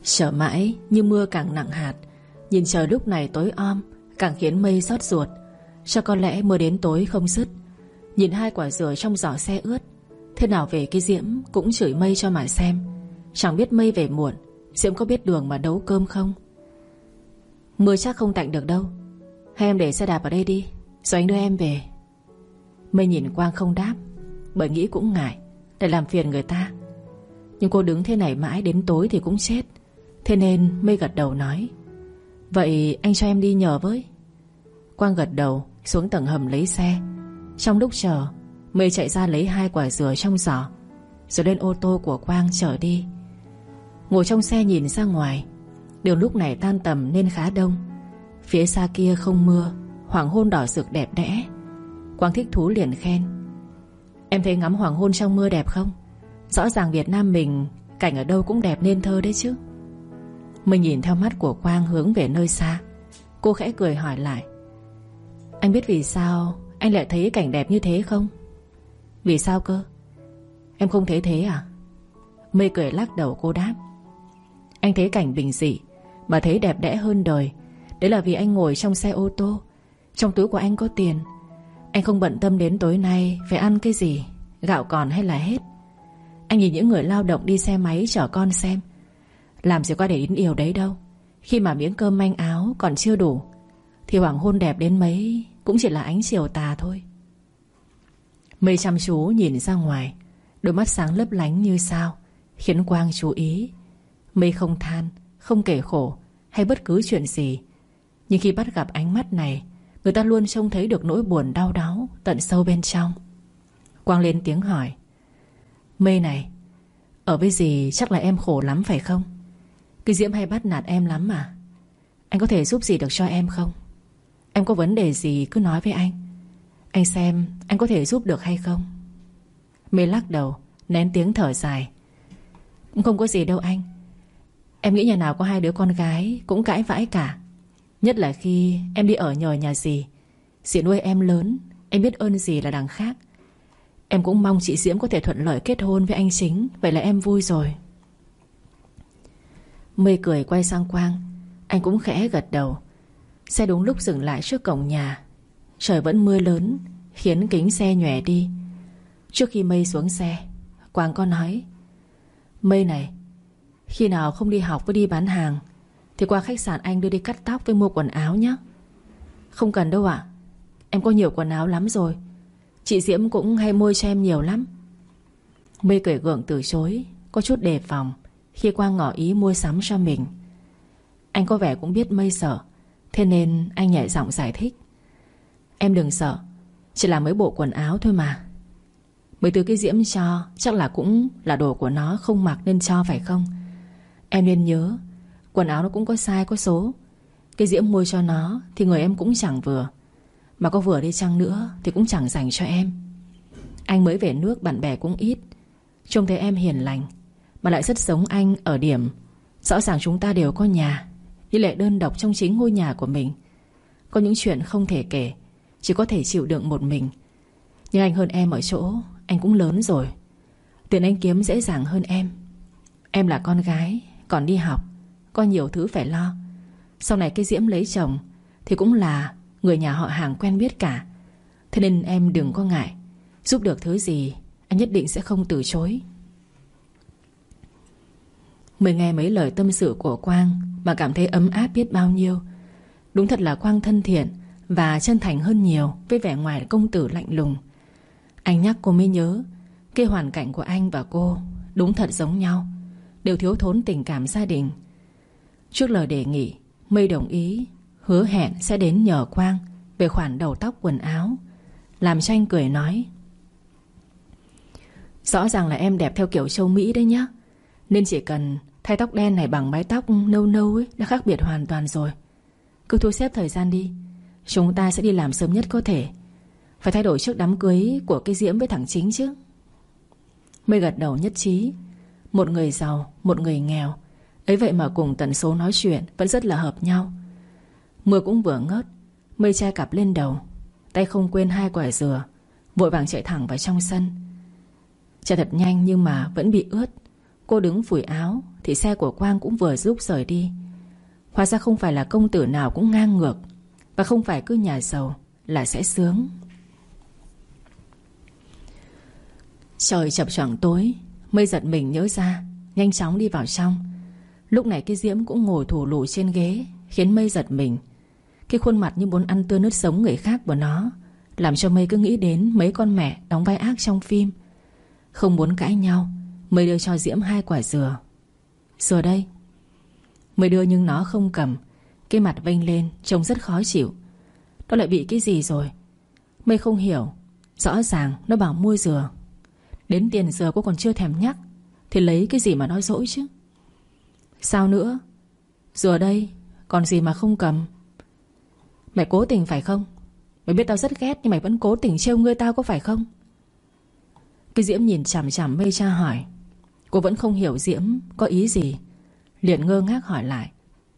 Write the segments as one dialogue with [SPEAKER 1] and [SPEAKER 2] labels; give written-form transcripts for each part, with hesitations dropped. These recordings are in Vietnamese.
[SPEAKER 1] Chờ mãi như mưa càng nặng hạt. Nhìn trời lúc này tối om càng khiến Mây xót ruột. Cho có lẽ mưa đến tối không dứt. Nhìn hai quả dừa trong giỏ xe ướt. Thế nào về cái Diễm cũng chửi Mây cho mà xem. Chẳng biết Mây về muộn Diễm có biết đường mà nấu cơm không. Mưa chắc không tạnh được đâu. Hay em để xe đạp ở đây đi, rồi anh đưa em về. Mây nhìn Quang không đáp, bởi nghĩ cũng ngại để làm phiền người ta. Nhưng cô đứng thế này mãi đến tối thì cũng chết. Thế nên Mây gật đầu nói: vậy anh cho em đi nhờ với. Quang gật đầu xuống tầng hầm lấy xe. Trong lúc chờ, Mây chạy ra lấy 2 quả dừa trong giỏ, rồi lên ô tô của Quang chở đi. Ngồi trong xe nhìn ra ngoài. Đường lúc này tan tầm nên khá đông. Phía xa kia không mưa, hoàng hôn đỏ rực đẹp đẽ. Quang thích thú liền khen: em thấy ngắm hoàng hôn trong mưa đẹp không? Rõ ràng Việt Nam mình cảnh ở đâu cũng đẹp nên thơ đấy chứ. Mình nhìn theo mắt của Quang hướng về nơi xa. Cô khẽ cười hỏi lại: anh biết vì sao anh lại thấy cảnh đẹp như thế không? Vì sao cơ? Em không thấy thế à? Mây cười lắc đầu cô đáp: anh thấy cảnh bình dị mà thấy đẹp đẽ hơn đời. Đấy là vì anh ngồi trong xe ô tô. Trong túi của anh có tiền. Anh không bận tâm đến tối nay phải ăn cái gì, gạo còn hay là hết. Anh nhìn những người lao động đi xe máy chở con xem. Làm gì có để đến điều đấy đâu. Khi mà miếng cơm manh áo còn chưa đủ thì hoàng hôn đẹp đến mấy cũng chỉ là ánh chiều tà thôi. Mây chăm chú nhìn ra ngoài. Đôi mắt sáng lấp lánh như sao khiến Quang chú ý. Mây không than, không kể khổ hay bất cứ chuyện gì. Nhưng khi bắt gặp ánh mắt này, người ta luôn trông thấy được nỗi buồn đau đáu tận sâu bên trong. Quang lên tiếng hỏi: Mây này, ở với dì chắc là em khổ lắm phải không? Cái Diễm hay bắt nạt em lắm mà. Anh có thể giúp gì được cho em không? Em có vấn đề gì cứ nói với anh. Anh xem anh có thể giúp được hay không. Mây lắc đầu, nén tiếng thở dài: cũng không có gì đâu anh. Em nghĩ nhà nào có 2 đứa con gái cũng cãi vãi cả. Nhất là khi em đi ở nhờ nhà dì. Dì nuôi em lớn, em biết ơn dì là đằng khác. Em cũng mong chị Diễm có thể thuận lợi kết hôn với anh Chính. Vậy là em vui rồi. Mây cười quay sang Quang. Anh cũng khẽ gật đầu. Xe đúng lúc dừng lại trước cổng nhà. Trời vẫn mưa lớn khiến kính xe nhòe đi. Trước khi Mây xuống xe, Quang có nói: Mây này, khi nào không đi học với đi bán hàng thì qua khách sạn anh đưa đi cắt tóc với mua quần áo nhé. Không cần đâu ạ. Em có nhiều quần áo lắm rồi. Chị Diễm cũng hay mua cho em nhiều lắm. Mây cười gượng từ chối, có chút đề phòng khi Quang ngỏ ý mua sắm cho mình. Anh có vẻ cũng biết Mây sợ, thế nên anh nhẹ giọng giải thích: Em đừng sợ, chỉ là mấy bộ quần áo thôi mà. Mấy thứ cái Diễm cho chắc là cũng là đồ của nó không mặc nên cho phải không? Em nên nhớ, quần áo nó cũng có size có số. Cái Diễm mua cho nó thì người em cũng chẳng vừa. Mà có vừa đi chăng nữa thì cũng chẳng dành cho em. Anh mới về nước bạn bè cũng ít. Trông thấy em hiền lành mà lại rất giống anh ở điểm rõ ràng chúng ta đều có nhà, nhưng lại đơn độc trong chính ngôi nhà của mình. Có những chuyện không thể kể, chỉ có thể chịu đựng một mình. Nhưng anh hơn em ở chỗ anh cũng lớn rồi. Tiền anh kiếm dễ dàng hơn em. Em là con gái, còn đi học, có nhiều thứ phải lo. Sau này cái Diễm lấy chồng thì cũng là người nhà họ hàng quen biết cả. Thế nên em đừng có ngại. Giúp được thứ gì anh nhất định sẽ không từ chối. Mới nghe mấy lời tâm sự của Quang mà cảm thấy ấm áp biết bao nhiêu. Đúng thật là Quang thân thiện và chân thành hơn nhiều với vẻ ngoài công tử lạnh lùng. Anh nhắc cô mới nhớ, cái hoàn cảnh của anh và cô đúng thật giống nhau, đều thiếu thốn tình cảm gia đình. Trước lời đề nghị, Mây đồng ý, hứa hẹn sẽ đến nhờ Quang về khoản đầu tóc quần áo. Làm cho anh cười nói: Rõ ràng là em đẹp theo kiểu châu Mỹ đấy nhá, nên chỉ cần thay tóc đen này bằng mái tóc nâu nâu ấy đã khác biệt hoàn toàn rồi. Cứ thu xếp thời gian đi, chúng ta sẽ đi làm sớm nhất có thể. Phải thay đổi trước đám cưới của cái Diễm với thằng Chính chứ. Mây gật đầu nhất trí. Một người giàu, một người nghèo, ấy vậy mà cùng tần số nói chuyện vẫn rất là hợp nhau. Mưa cũng vừa ngớt. Mây che cặp lên đầu, tay không quên 2 quả dừa, vội vàng chạy thẳng vào trong sân. Chạy thật nhanh nhưng mà vẫn bị ướt. cô đứng phủi áo thì xe của Quang cũng vừa giúp rời đi. Hóa ra không phải là công tử nào cũng ngang ngược, và không phải cứ nhà giàu là sẽ sướng. Trời chập choạng tối, Mây giật mình nhớ ra, nhanh chóng đi vào trong. Lúc này cái Diễm cũng ngồi thù lù trên ghế, khiến Mây giật mình. Cái khuôn mặt như muốn ăn tươi nuốt sống người khác của nó, làm cho Mây cứ nghĩ đến mấy con mẹ đóng vai ác trong phim. Không muốn cãi nhau, Mây đưa cho Diễm 2 quả dừa. Dừa đây. Mây đưa nhưng nó không cầm. Cái mặt vênh lên trông rất khó chịu. Nó lại bị cái gì rồi? Mây không hiểu. Rõ ràng nó bảo mua dừa. Đến tiền dừa cô còn chưa thèm nhắc, thì lấy cái gì mà nói dỗi chứ? Sao nữa? Dừa đây, còn gì mà không cầm? Mày cố tình phải không? Mày biết tao rất ghét nhưng mày vẫn cố tình trêu ngươi tao có phải không? Cái Diễm nhìn chằm chằm Mây tra hỏi. Cô vẫn không hiểu Diễm có ý gì, liền ngơ ngác hỏi lại.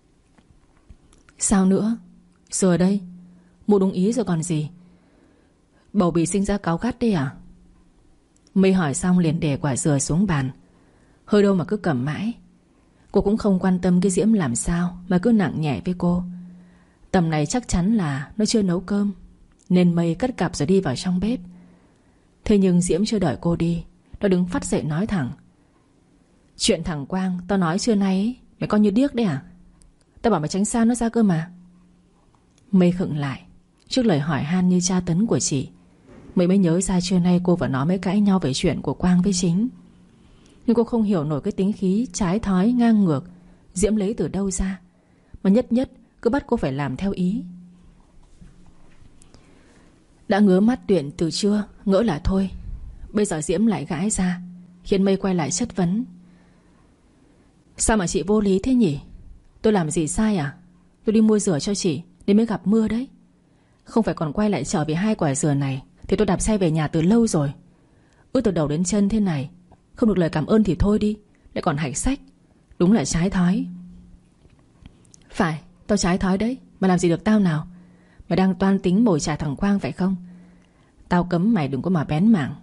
[SPEAKER 1] Sao nữa? Dừa đây, mua đúng ý rồi còn gì. Bầu bị sinh ra cáu gắt đi à? Mây hỏi xong liền để quả dừa xuống bàn. Hơi đâu mà cứ cầm mãi. Cô cũng không quan tâm cái Diễm làm sao mà cứ nặng nhẹ với cô. Tầm này chắc chắn là nó chưa nấu cơm, nên Mây cất cặp rồi đi vào trong bếp. Thế nhưng Diễm chưa đợi cô đi, nó đứng phắt dậy nói thẳng. Chuyện thằng Quang tao nói trưa nay ấy, mày coi như điếc đấy à? Tao bảo mày tránh xa nó ra cơ mà. Mây khựng lại trước lời hỏi han như tra tấn của chị. Mây mới nhớ ra trưa nay cô và nó mới cãi nhau về chuyện của Quang với Chính. Nhưng cô không hiểu nổi cái tính khí trái thói ngang ngược Diễm lấy từ đâu ra, mà nhất nhất cứ bắt cô phải làm theo ý. Đã ngứa mắt Tuyển từ trưa, ngỡ là thôi. Bây giờ Diễm lại gãi ra, khiến Mây quay lại chất vấn. Sao mà chị vô lý thế nhỉ? Tôi làm gì sai à? Tôi đi mua dừa cho chị nên mới gặp mưa đấy. Không phải còn quay lại chợ vì 2 quả dừa này thì tôi đạp xe về nhà từ lâu rồi. Ướt từ đầu đến chân thế này, không được lời cảm ơn thì thôi đi, lại còn hạch sách. Đúng là trái thói. Phải, tao trái thói đấy, mà làm gì được tao nào? Mày đang toan tính mồi chài thằng Quang phải không? Tao cấm mày đừng có mà bén mảng.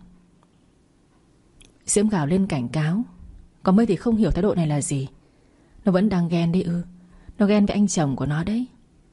[SPEAKER 1] Diễm gào lên cảnh cáo. Còn Mây thì không hiểu thái độ này là gì. Nó vẫn đang ghen đi ư? Nó ghen với anh chồng của nó đấy.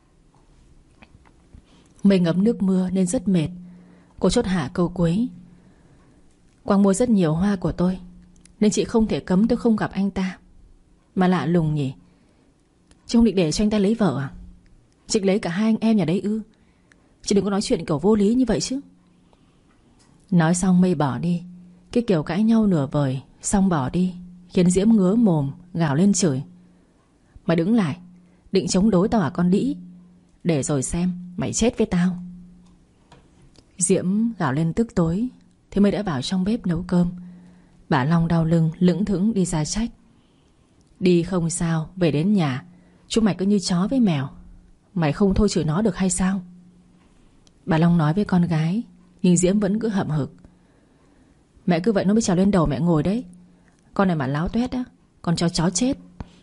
[SPEAKER 1] Mây ngấm nước mưa nên rất mệt. Cô chốt hạ câu cuối. Quang mua rất nhiều hoa của tôi, nên chị không thể cấm tôi không gặp anh ta. Mà lạ lùng nhỉ, chị không định để cho anh ta lấy vợ à? Chị lấy cả 2 anh em nhà đấy ư? Chị đừng có nói chuyện kiểu vô lý như vậy chứ. Nói xong Mây bỏ đi. Cái kiểu cãi nhau nửa vời xong bỏ đi khiến Diễm ngứa mồm, gào lên chửi. Mày đứng lại, định chống đối tao à con đĩ? Để rồi xem mày chết với tao. Diễm gào lên tức tối. Thế Mây đã vào trong bếp nấu cơm. Bà Long đau lưng lững thững đi ra trách. Đi không sao, về đến nhà chúng mày cứ như chó với mèo. Mày không thôi chửi nó được hay sao? Bà Long nói với con gái, nhưng Diễm vẫn cứ hậm hực. Mẹ cứ vậy nó mới trèo lên đầu mẹ ngồi đấy. Con này mà láo tuét á, con cho chó chết.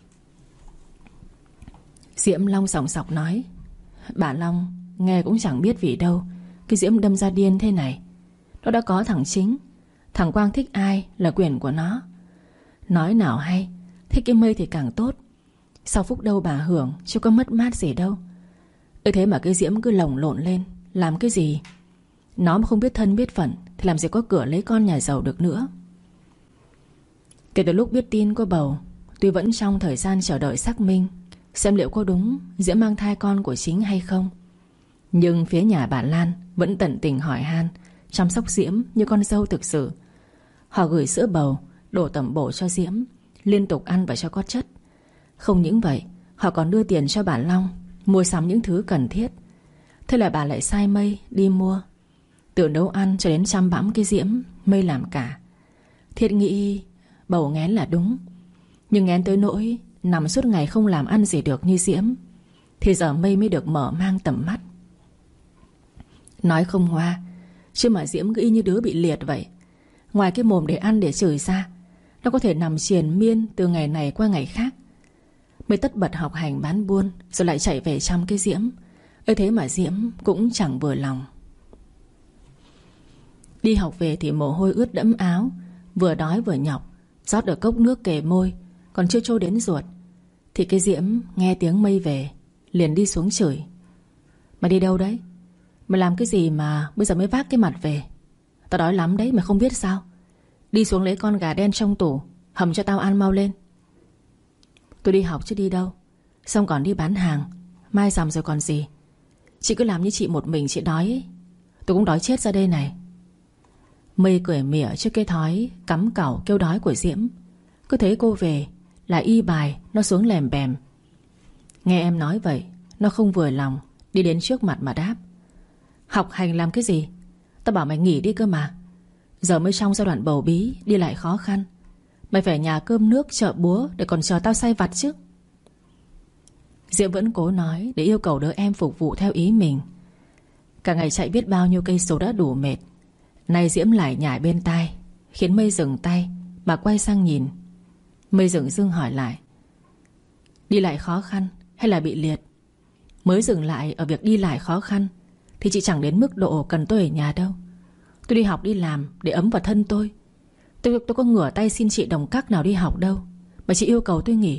[SPEAKER 1] Diễm Long sòng sọc nói. Bà Long nghe cũng chẳng biết vì đâu cái Diễm đâm ra điên thế này. Nó đã có thằng Chính, thằng Quang thích ai là quyền của nó. Nói nào hay, thích cái Mây thì càng tốt. Sau phúc đâu bà hưởng, chứ có mất mát gì đâu. Thế mà cái Diễm cứ lồng lộn lên. Làm cái gì? Nó mà không biết thân biết phận thì làm gì có cửa lấy con nhà giàu được nữa. Kể từ lúc biết tin có bầu, tuy vẫn trong thời gian chờ đợi xác minh xem liệu có đúng Diễm mang thai con của Chính hay không, nhưng phía nhà bà Lan vẫn tận tình hỏi han, chăm sóc Diễm như con dâu thực sự. Họ gửi sữa bầu, đổ tẩm bổ cho Diễm, liên tục ăn và cho có chất. Không những vậy, họ còn đưa tiền cho bà Long mua sắm những thứ cần thiết. Thế là bà lại sai Mây đi mua. Từ nấu ăn cho đến chăm bẵm cái Diễm, Mây làm cả. Thiệt nghĩ bầu nghén là đúng, nhưng nghén tới nỗi nằm suốt ngày không làm ăn gì được như Diễm, thì giờ Mây mới được mở mang tầm mắt. Nói không hoa, chứ mà Diễm cứ y như đứa bị liệt vậy. Ngoài cái mồm để ăn để chửi ra, nó có thể nằm triền miên từ ngày này qua ngày khác. Mây tất bật học hành bán buôn, rồi lại chạy về chăm cái Diễm. Thế mà Diễm cũng chẳng vừa lòng. Đi học về thì mồ hôi ướt đẫm áo, vừa đói vừa nhọc. Rót được cốc nước kề môi, còn chưa trôi đến ruột, thì cái Diễm nghe tiếng Mây về, liền đi xuống chửi: Mày đi đâu đấy? Mày làm cái gì mà bây giờ mới vác cái mặt về? Tao đói lắm đấy, mày không biết sao? Đi xuống lấy con gà đen trong tủ, hầm cho tao ăn mau lên. Tôi đi học chứ đi đâu, xong còn đi bán hàng, mai rằm rồi còn gì. Chị cứ làm như chị một mình chị đói ấy. Tôi cũng đói chết ra đây này. Mây cười mỉa trước cái thói cắm cẩu kêu đói của Diễm. Cứ thấy cô về là y bài nó xuống lèm bèm. Nghe em nói vậy, nó không vừa lòng, đi đến trước mặt mà đáp: Học hành làm cái gì? Tao bảo mày nghỉ đi cơ mà. Giờ mới trong giai đoạn bầu bí, đi lại khó khăn. Mày phải nhà cơm nước chợ búa để còn chờ tao say vặt chứ. Diễm vẫn cố nói để yêu cầu đứa em phục vụ theo ý mình. Cả ngày chạy biết bao nhiêu cây số đã đủ mệt. Nay Diễm lại nhảy bên tai, khiến Mây dừng tay mà quay sang nhìn. Mây dừng dưng hỏi lại: Đi lại khó khăn hay là bị liệt? Mới dừng lại ở việc đi lại khó khăn thì chị chẳng đến mức độ cần tôi ở nhà đâu. Tôi đi học đi làm để ấm vào thân tôi. Tôi có ngửa tay xin chị đồng cắc nào đi học đâu mà chị yêu cầu tôi nghỉ.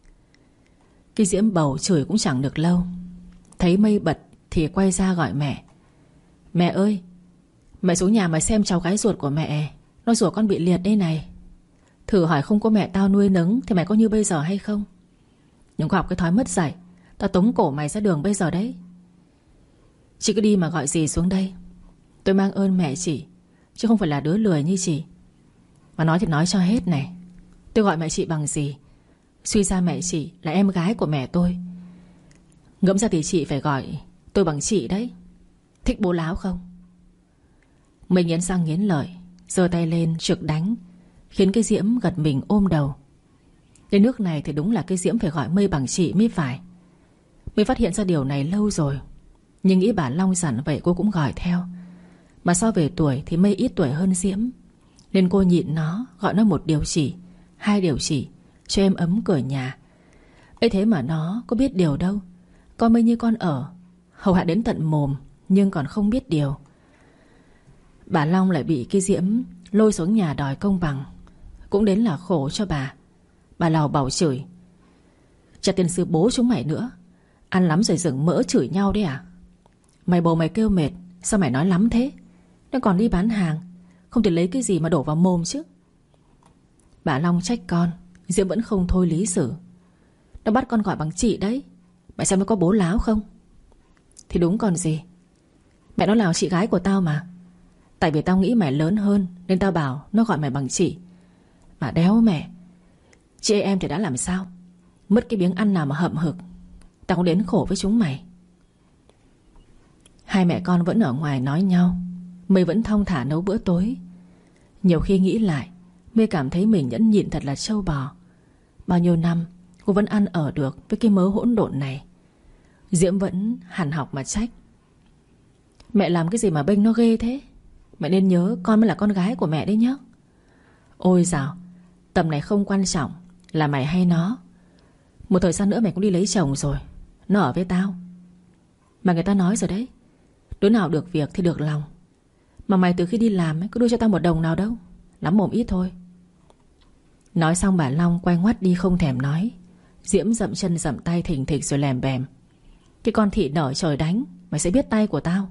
[SPEAKER 1] Cái Diễm bầu chửi cũng chẳng được lâu, thấy Mây bật thì quay ra gọi mẹ: Mẹ ơi, mẹ xuống nhà mà xem cháu gái ruột của mẹ. Nó rủa con bị liệt đây này. Thử hỏi không có mẹ tao nuôi nấng thì mày có như bây giờ hay không? Đừng có học cái thói mất dạy, tao tống cổ mày ra đường bây giờ đấy. Chị cứ đi mà gọi dì xuống đây. Tôi mang ơn mẹ chị, chứ không phải là đứa lười như chị. Mà nói thì nói cho hết này, tôi gọi mẹ chị bằng gì? Suy ra mẹ chị là em gái của mẹ tôi. Ngẫm ra thì chị phải gọi tôi bằng chị đấy. Thích bố láo không? Mình nghiến răng nghiến lợi, giơ tay lên trực đánh, khiến cái Diễm gật mình ôm đầu. Đến nước này thì đúng là cái Diễm phải gọi Mây bằng chị mới phải. Mới phát hiện ra điều này lâu rồi, nhưng nghĩ bà Long dặn vậy cô cũng gọi theo. Mà so về tuổi thì Mây ít tuổi hơn Diễm, nên cô nhịn nó, gọi nó một điều chỉ, hai điều chỉ, cho em ấm cửa nhà. Ấy thế mà nó có biết điều đâu. Coi Mây như con ở, hầu hạ đến tận mồm, nhưng còn không biết điều. Bà Long lại bị cái Diễm lôi xuống nhà đòi công bằng, cũng đến là khổ cho bà. Bà lào bảo chửi: Chả tiền sư bố chúng mày nữa, ăn lắm rồi dừng mỡ chửi nhau đấy à? Mày bầu mày kêu mệt, sao mày nói lắm thế? Nó còn đi bán hàng, không thể lấy cái gì mà đổ vào mồm chứ. Bà Long trách con, Diễm vẫn không thôi lý xử. Nó bắt con gọi bằng chị đấy, mày xem nó có bố láo không? Thì đúng còn gì. Mẹ nó là chị gái của tao mà. Tại vì tao nghĩ mày lớn hơn nên tao bảo nó gọi mày bằng chị. Mà đéo mẹ, chị em thì đã làm sao? Mất cái miếng ăn nào mà hậm hực. Tao cũng đến khổ với chúng mày. Hai mẹ con vẫn ở ngoài nói nhau. Mây vẫn thong thả nấu bữa tối. Nhiều khi nghĩ lại, Mây cảm thấy mình nhẫn nhịn thật là trâu bò. Bao nhiêu năm cô vẫn ăn ở được với cái mớ hỗn độn này. Diễm vẫn hằn học mà trách: Mẹ làm cái gì mà bênh nó ghê thế? Mẹ nên nhớ con mới là con gái của mẹ đấy nhá. Ôi dào, tầm này không quan trọng là mày hay nó. Một thời gian nữa mày cũng đi lấy chồng rồi, nó ở với tao. Mà người ta nói rồi đấy, đứa nào được việc thì được lòng. Mà mày từ khi đi làm ấy, có đưa cho tao một đồng nào đâu. Lắm mồm ít thôi. Nói xong bà Long quay ngoắt đi không thèm nói. Diễm dậm chân dậm tay thình thịch rồi lèm bèm: Cái con thị nở trời đánh, mày sẽ biết tay của tao.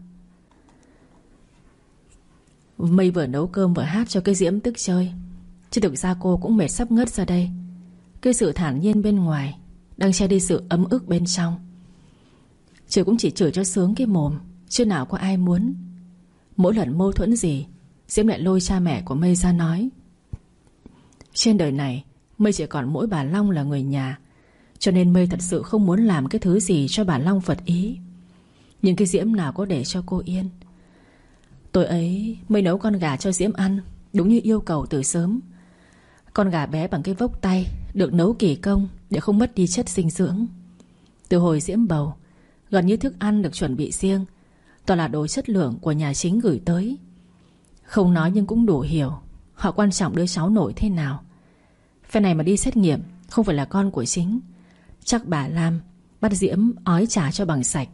[SPEAKER 1] Mây vừa nấu cơm vừa hát cho cái Diễm tức chơi, chứ thực ra cô cũng mệt sắp ngất ra đây. Cái sự thản nhiên bên ngoài đang che đi sự ấm ức bên trong. Chửi cũng chỉ chửi cho sướng cái mồm, chứ nào có ai muốn. Mỗi lần mâu thuẫn gì, Diễm lại lôi cha mẹ của Mây ra nói. Trên đời này Mây chỉ còn mỗi bà Long là người nhà, cho nên Mây thật sự không muốn làm cái thứ gì cho bà Long phật ý. Nhưng cái Diễm nào có để cho cô yên. Tối ấy Mây nấu con gà cho Diễm ăn, đúng như yêu cầu từ sớm. Con gà bé bằng cái vốc tay, được nấu kỳ công để không mất đi chất dinh dưỡng. Từ hồi Diễm bầu, gần như thức ăn được chuẩn bị riêng, toàn là đồ chất lượng của nhà chính gửi tới. Không nói nhưng cũng đủ hiểu họ quan trọng đứa cháu nội thế nào. Phe này mà đi xét nghiệm không phải là con của chính, chắc bà Lam bắt Diễm ói trả cho bằng sạch.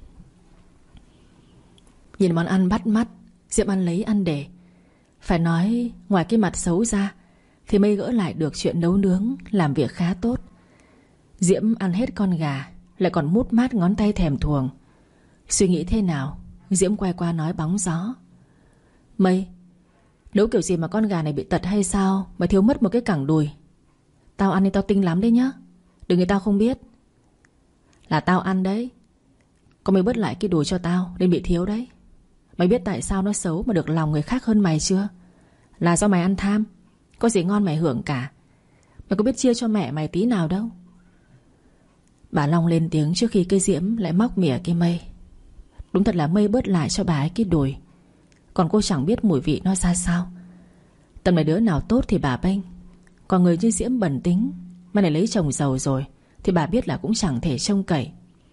[SPEAKER 1] Nhìn món ăn bắt mắt, Diễm ăn lấy ăn để. Phải nói ngoài cái mặt xấu ra, thì Mây gỡ lại được chuyện nấu nướng, làm việc khá tốt. Diễm ăn hết con gà, lại còn mút mát ngón tay thèm thuồng. Suy nghĩ thế nào, Diễm quay qua nói bóng gió: Mây, nấu kiểu gì mà con gà này bị tật hay sao mà thiếu mất một cái cẳng đùi? Tao ăn thì tao tinh lắm đấy nhá, đừng người tao không biết. Là tao ăn đấy, có mày bớt lại cái đùi cho tao nên bị thiếu đấy. Mày biết tại sao nó xấu mà được lòng người khác hơn mày chưa? Là do mày ăn tham. Có gì ngon mày hưởng cả. Mày có biết chia cho mẹ mày tí nào đâu. Bà Long lên tiếng trước khi cái Diễm lại móc mỉa cái Mây. Đúng thật là Mây bớt lại cho bà ấy cái đùi, còn cô chẳng biết mùi vị nó ra sao. Tầm này đứa nào tốt thì bà bênh, còn người như Diễm bẩn tính, mà này lấy chồng giàu rồi thì bà biết là cũng chẳng thể trông cậy.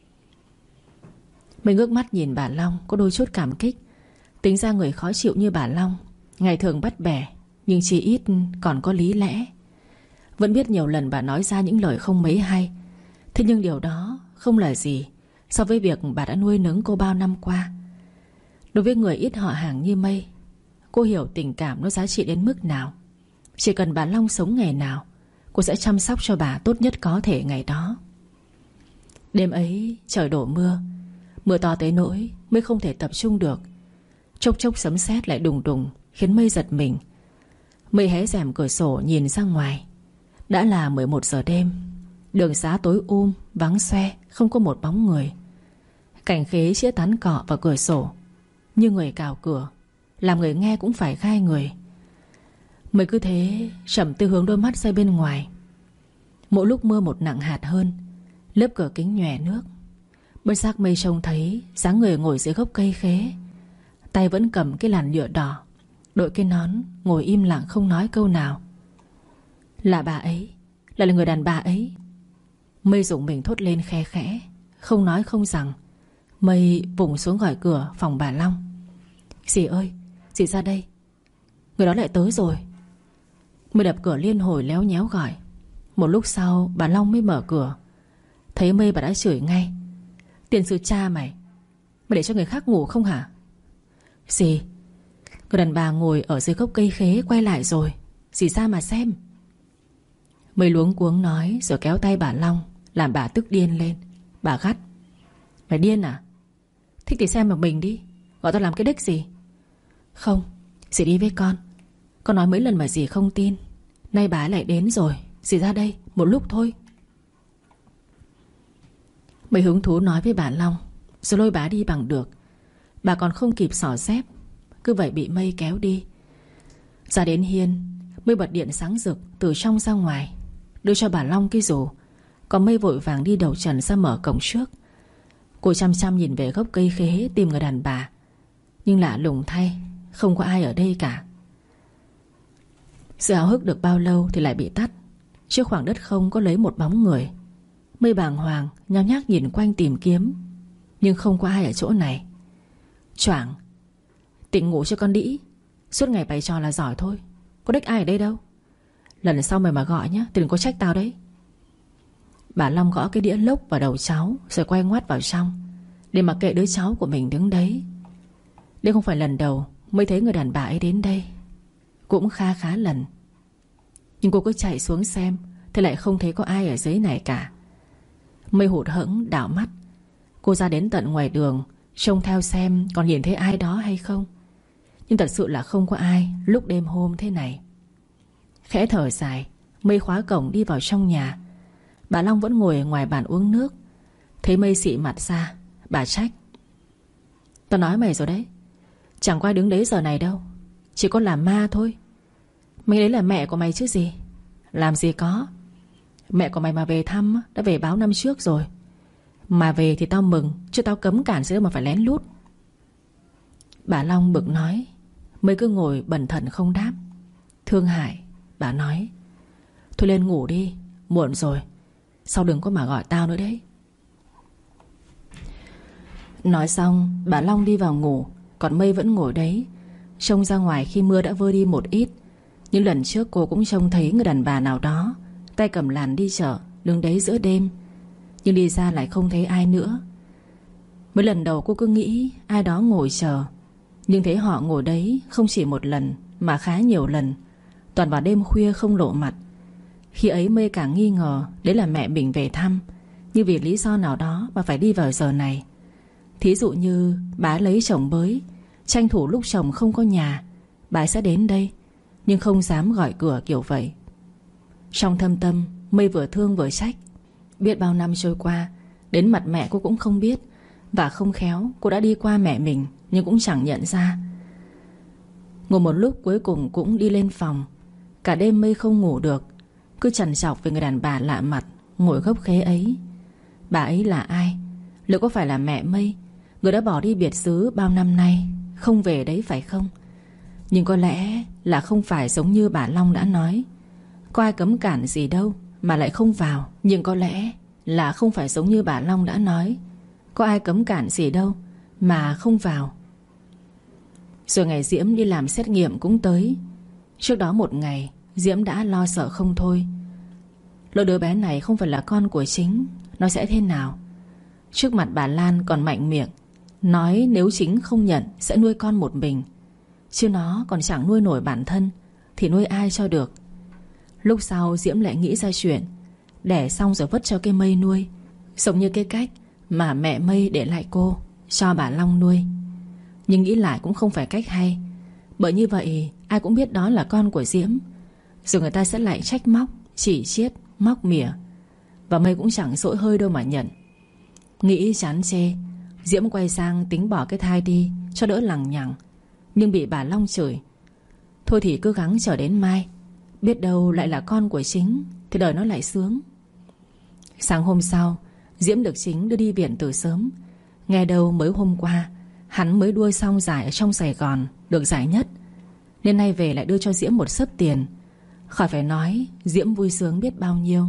[SPEAKER 1] Mây ngước mắt nhìn bà Long có đôi chút cảm kích. Tính ra người khó chịu như bà Long ngày thường bắt bẻ, nhưng chỉ ít còn có lý lẽ. Vẫn biết nhiều lần bà nói ra những lời không mấy hay, thế nhưng điều đó không là gì so với việc bà đã nuôi nấng cô bao năm qua. Đối với người ít họ hàng như Mây, cô hiểu tình cảm nó giá trị đến mức nào. Chỉ cần bà Long sống ngày nào, cô sẽ chăm sóc cho bà tốt nhất có thể ngày đó. Đêm ấy trời đổ mưa. Mưa to tới nỗi Mây không thể tập trung được. Chốc chốc sấm sét lại đùng đùng, khiến Mây giật mình. Mây hé rèm cửa sổ nhìn ra ngoài. Đã là 11 giờ đêm. Đường xá tối vắng xoe, không có một bóng người. Cảnh khế chĩa tán cọ vào cửa sổ như người cào cửa, làm người nghe cũng phải gai người. Mây cứ thế chậm tư hướng đôi mắt ra bên ngoài. Mỗi lúc mưa một nặng hạt hơn, lớp cửa kính nhòe nước. Bất giác Mây trông thấy dáng người ngồi dưới gốc cây khế, tay vẫn cầm cái làn nhựa đỏ, đội cái nón, ngồi im lặng không nói câu nào. Là bà ấy, là người đàn bà ấy. Mây rụng mình thốt lên khe khẽ, không nói không rằng. Mây vùng xuống gọi cửa phòng bà Long. Dì ơi, dì ra đây, người đó lại tới rồi. Mây đập cửa liên hồi léo nhéo gọi. Một lúc sau bà Long mới mở cửa. Thấy Mây bà đã chửi ngay: Tiền sư cha mày để cho người khác ngủ không hả? Dì, người đàn bà ngồi ở dưới gốc cây khế quay lại rồi, dì ra mà xem. Mây luống cuống nói rồi kéo tay bà Long, làm bà tức điên lên. Bà gắt: Mày điên à? Thích thì xem một mình đi, gọi tao làm cái đích gì? Không, dì đi với con. Con nói mấy lần mà dì không tin. Nay bà lại đến rồi, dì ra đây một lúc thôi. Mây hứng thú nói với bà Long, rồi lôi bà đi bằng được. Bà còn không kịp xỏ dép, cứ vậy bị Mây kéo đi. Ra đến hiên, Mây bật điện sáng rực từ trong ra ngoài, đưa cho bà Long cái rổ. Còn Mây vội vàng đi đầu trần ra mở cổng trước. Cô chăm chăm nhìn về gốc cây khế tìm người đàn bà, nhưng lạ lùng thay, không có ai ở đây cả. Sự háo hức được bao lâu thì lại bị tắt trước khoảng đất không có lấy một bóng người. Mây bàng hoàng nhao nhác nhìn quanh tìm kiếm, nhưng không có ai ở chỗ này. Choảng: Tỉnh ngủ cho con đĩ, suốt ngày bày trò là giỏi thôi, có đếch ai ở đây đâu. Lần sau mày mà gọi nhá thì đừng có trách tao đấy. Bà Long gõ cái đĩa lốc vào đầu cháu, rồi quay ngoắt vào trong, để mặc kệ đứa cháu của mình đứng đấy. Đây không phải lần đầu Mây thấy người đàn bà ấy đến đây, cũng khá lần. Nhưng cô cứ chạy xuống xem thì lại không thấy có ai ở dưới này cả. Mây hụt hẫng đảo mắt. Cô ra đến tận ngoài đường, trông theo xem còn nhìn thấy ai đó hay không. Nhưng thật sự là không có ai lúc đêm hôm thế này. Khẽ thở dài, Mây khóa cổng đi vào trong nhà. Bà Long vẫn ngồi ở ngoài bàn uống nước. Thấy Mây xị mặt ra, bà trách: Tao nói mày rồi đấy, chẳng có ai đứng đấy giờ này đâu, chỉ có làm ma thôi. Mày đấy là mẹ của mày chứ gì. Làm gì có. Mẹ của mày mà về thăm đã về báo năm trước rồi. Mà về thì tao mừng, chứ tao cấm cản gì đâu mà phải lén lút. Bà Long bực nói. Mây cứ ngồi bần thần không đáp. Thương hại, bà nói: Thôi lên ngủ đi, muộn rồi, sau đừng có mà gọi tao nữa đấy. Nói xong bà Long đi vào ngủ. Còn Mây vẫn ngồi đấy, trông ra ngoài khi mưa đã vơi đi một ít. Nhưng lần trước cô cũng trông thấy người đàn bà nào đó tay cầm làn đi chợ, đứng đấy giữa đêm. Nhưng đi ra lại không thấy ai nữa. Mấy lần đầu cô cứ nghĩ ai đó ngồi chờ, nhưng thấy họ ngồi đấy không chỉ một lần mà khá nhiều lần. toàn vào đêm khuya không lộ mặt. Khi ấy Mây càng nghi ngờ đấy là mẹ mình về thăm, nhưng vì lý do nào đó mà phải đi vào giờ này. Thí dụ như bà lấy chồng mới, tranh thủ lúc chồng không có nhà, bà sẽ đến đây, nhưng không dám gọi cửa kiểu vậy. Trong thâm tâm Mây vừa thương vừa trách. Biết bao năm trôi qua, đến mặt mẹ cô cũng không biết, và không khéo cô đã đi qua mẹ mình nhưng cũng chẳng nhận ra. Ngồi một lúc cuối cùng cũng đi lên phòng. Cả đêm Mây không ngủ được, cứ trằn trọc về người đàn bà lạ mặt ngồi gốc khế ấy. Bà ấy là ai? Liệu có phải là mẹ Mây, người đã bỏ đi biệt xứ bao năm nay, không về đấy phải không? Nhưng có lẽ là không phải giống như bà Long đã nói. Có ai cấm cản gì đâu mà lại không vào. Nhưng có lẽ là không phải giống như bà Long đã nói. Có ai cấm cản gì đâu mà không vào. Rồi ngày Diễm đi làm xét nghiệm cũng tới. Trước đó một ngày Diễm đã lo sợ không thôi. Lỡ đứa bé này không phải là con của chính, nó sẽ thế nào? Trước mặt bà Lan còn mạnh miệng nói nếu chính không nhận sẽ nuôi con một mình, chứ nó còn chẳng nuôi nổi bản thân thì nuôi ai cho được. Lúc sau Diễm lại nghĩ ra chuyện đẻ xong rồi vứt cho cái Mây nuôi, giống như cái cách mà mẹ Mây để lại cô cho bà Long nuôi. Nhưng nghĩ lại cũng không phải cách hay, bởi như vậy ai cũng biết đó là con của Diễm, rồi người ta sẽ lại trách móc, chỉ chiết, móc mỉa. Và Mây cũng chẳng dỗi hơi đâu mà nhận. Nghĩ chán chê, Diễm quay sang tính bỏ cái thai đi cho đỡ lằng nhằng, nhưng bị bà Long chửi. Thôi thì cứ gắng chờ đến mai, biết đâu lại là con của chính thì đời nó lại sướng. Sáng hôm sau Diễm được chính đưa đi viện từ sớm. Nghe đâu mới hôm qua hắn mới đua xong giải ở trong Sài Gòn, được giải nhất, nên nay về lại đưa cho Diễm một xấp tiền. Khỏi phải nói Diễm vui sướng biết bao nhiêu.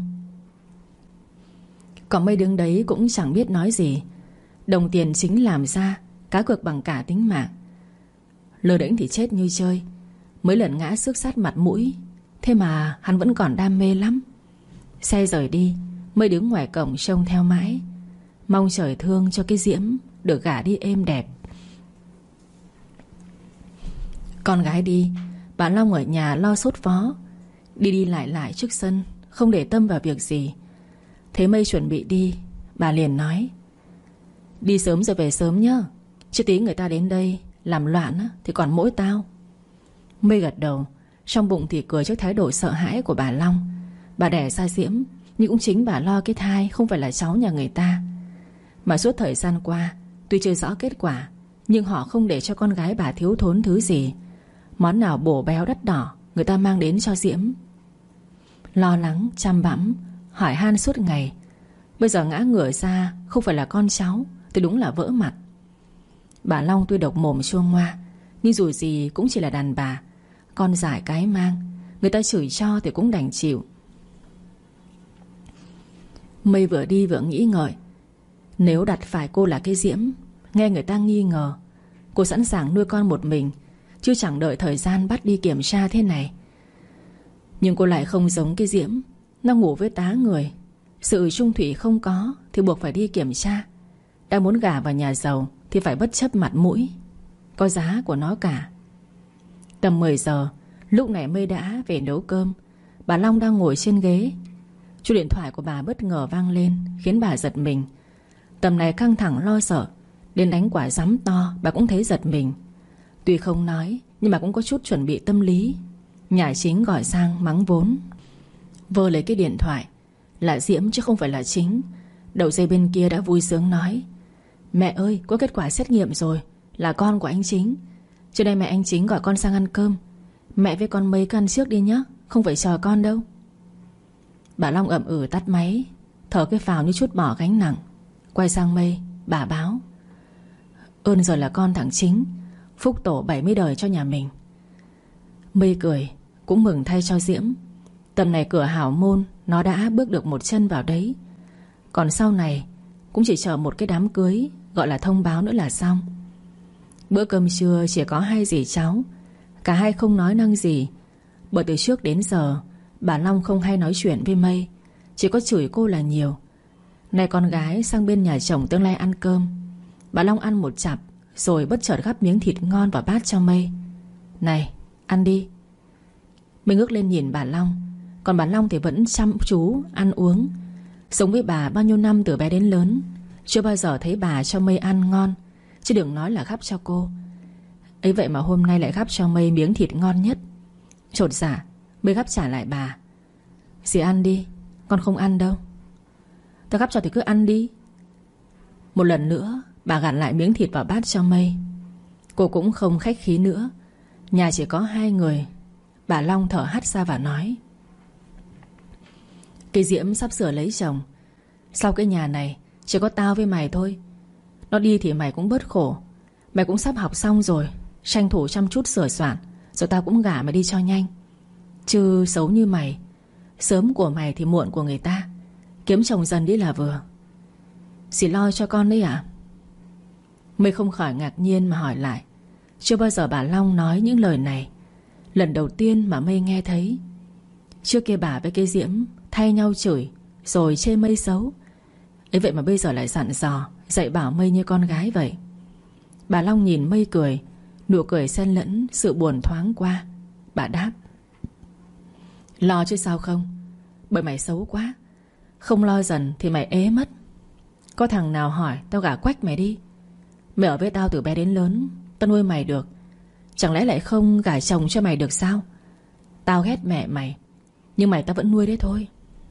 [SPEAKER 1] Còn Mây đứng đấy cũng chẳng biết nói gì. Đồng tiền chính làm ra, cá cược bằng cả tính mạng. Lơ đễnh thì chết như chơi. Mấy lần ngã xước sát mặt mũi, thế mà hắn vẫn còn đam mê lắm. Xe rời đi, Mây đứng ngoài cổng trông theo mãi, mong trời thương cho cái Diễm được gả đi êm đẹp. Con gái đi, bà Long ở nhà lo sốt vó, đi đi lại trước sân, không để tâm vào việc gì. Thế Mây chuẩn bị đi, bà liền nói: đi sớm rồi về sớm nhá, chứ tí người ta đến đây làm loạn thì còn mỗi tao. Mây gật đầu, trong bụng thì cười trước thái độ sợ hãi của bà Long. Bà đẻ ra Diễm, nhưng cũng chính bà lo cái thai không phải là cháu nhà người ta. Mà suốt thời gian qua, tuy chưa rõ kết quả, nhưng họ không để cho con gái bà thiếu thốn thứ gì. Món nào bổ béo đắt đỏ người ta mang đến cho Diễm. Lo lắng, chăm bẵm, hỏi han suốt ngày. Bây giờ ngã ngửa ra không phải là con cháu thì đúng là vỡ mặt. Bà Long tuy độc mồm chua ngoa, nhưng dù gì cũng chỉ là đàn bà, con dại cái mang, người ta chửi cho thì cũng đành chịu. Mây vừa đi vừa nghĩ ngợi. Nếu đặt phải cô là cái Diễm, nghe người ta nghi ngờ, cô sẵn sàng nuôi con một mình, chứ chẳng đợi thời gian bắt đi kiểm tra thế này. Nhưng cô lại không giống cái Diễm, nó ngủ với tá người, sự chung thủy không có thì buộc phải đi kiểm tra. Đang muốn gả vào nhà giàu thì phải bất chấp mặt mũi, có giá của nó cả. Tầm 10 giờ, lúc này Mây đã về nấu cơm. Bà Long đang ngồi trên ghế. Chuông điện thoại của bà bất ngờ vang lên, khiến bà giật mình. Tầm này căng thẳng lo sợ, đến đánh quả dám to bà cũng thấy giật mình. Tuy không nói, nhưng mà cũng có chút chuẩn bị tâm lý. Nhà chính gọi sang mắng vốn. Vơ lấy cái điện thoại. Là Diễm chứ không phải là Chính. Đầu dây bên kia đã vui sướng nói: mẹ ơi, có kết quả xét nghiệm rồi, là con của anh Chính. Trước đây mẹ anh Chính gọi con sang ăn cơm. Mẹ với con Mây cứ ăn trước đi nhé, không phải chờ con đâu. Bà Long ậm ừ tắt máy, thở cái phào như chút bỏ gánh nặng. Quay sang Mây, bà báo: ơn rồi là con thằng Chính, phúc tổ 70 đời cho nhà mình. Mây cười, cũng mừng thay cho Diễm. Tầm này cửa hảo môn nó đã bước được một chân vào đấy. Còn sau này cũng chỉ chờ một cái đám cưới, gọi là thông báo nữa là xong. Bữa cơm trưa chỉ có hai dì cháu. Cả hai không nói năng gì, bởi từ trước đến giờ bà Long không hay nói chuyện với Mây, chỉ có chửi cô là nhiều. Nay con gái sang bên nhà chồng tương lai ăn cơm, bà Long ăn một chặp, rồi bất chợt gắp miếng thịt ngon vào bát cho Mây. Này, ăn đi. Mây ngước lên nhìn bà Long. Còn bà Long thì vẫn chăm chú ăn uống. Sống với bà bao nhiêu năm từ bé đến lớn, chưa bao giờ thấy bà cho Mây ăn ngon, chứ đừng nói là gắp cho cô. Ấy vậy mà hôm nay lại gắp cho Mây miếng thịt ngon nhất. Chột dạ Mây gắp trả lại bà. Dì ăn đi, con không ăn đâu. Tao gắp cho thì cứ ăn đi. Một lần nữa bà gặn lại miếng thịt vào bát cho Mây. Cô cũng không khách khí nữa. Nhà chỉ có 2 người. Bà Long thở hắt ra và nói: Cái Diễm sắp sửa lấy chồng. Sau cái nhà này chỉ có tao với mày thôi. Nó đi thì mày cũng bớt khổ. Mày cũng sắp học xong rồi, tranh thủ chăm chút sửa soạn, rồi tao cũng gả mày đi cho nhanh. Chứ xấu như mày, sớm của mày thì muộn của người ta. Kiếm chồng dần đi là vừa. Dì lo cho con đấy à? Mây không khỏi ngạc nhiên mà hỏi lại. Chưa bao giờ bà Long nói những lời này. Lần đầu tiên mà Mây nghe thấy. Trước kia bà với cái Diễm thay nhau chửi, rồi chê Mây xấu. Ấy vậy mà bây giờ lại dặn dò, dạy bảo Mây như con gái vậy. Bà Long nhìn Mây cười, nụ cười xen lẫn sự buồn thoáng qua. Bà đáp: Lo chứ sao không. Bởi mày xấu quá. Không lo dần thì mày ế mất. Có thằng nào hỏi tao gả quách mày đi. Mày ở với tao từ bé đến lớn, tao nuôi mày được. Chẳng lẽ lại không gả chồng cho mày được sao? Tao ghét mẹ mày, nhưng mày tao vẫn nuôi đấy thôi.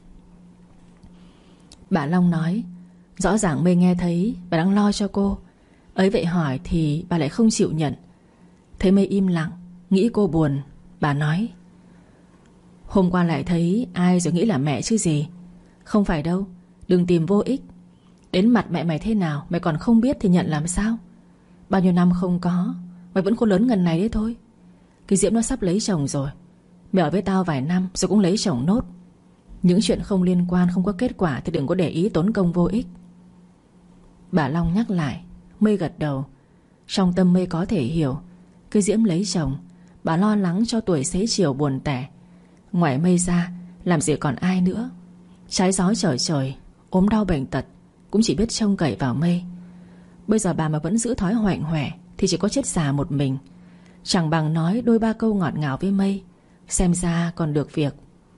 [SPEAKER 1] Bà Long nói. Rõ ràng Mây nghe thấy bà đang lo cho cô. Ấy vậy hỏi thì bà lại không chịu nhận. Thấy Mây im lặng, nghĩ cô buồn, bà nói: Hôm qua lại thấy ai rồi nghĩ là mẹ chứ gì. Không phải đâu, đừng tìm vô ích. Đến mặt mẹ mày thế nào mày còn không biết thì nhận làm sao. Bao nhiêu năm không có, mày vẫn khôn lớn ngần này đấy thôi. Cái Diễm nó sắp lấy chồng rồi. Mày ở với tao vài năm rồi cũng lấy chồng nốt. Những chuyện không liên quan, không có kết quả thì đừng có để ý tốn công vô ích. Bà Long nhắc lại. Mây gật đầu. Trong tâm Mây có thể hiểu. Cái Diễm lấy chồng, bà lo lắng cho tuổi xế chiều buồn tẻ. Ngoài Mây ra làm gì còn ai nữa. Trái gió trở trời, ốm đau bệnh tật cũng chỉ biết trông cậy vào Mây. Bây giờ bà mà vẫn giữ thói hoạnh hoẻ thì chỉ có chết già một mình. Chẳng bằng nói đôi ba câu ngọt ngào với Mây, xem ra còn được việc.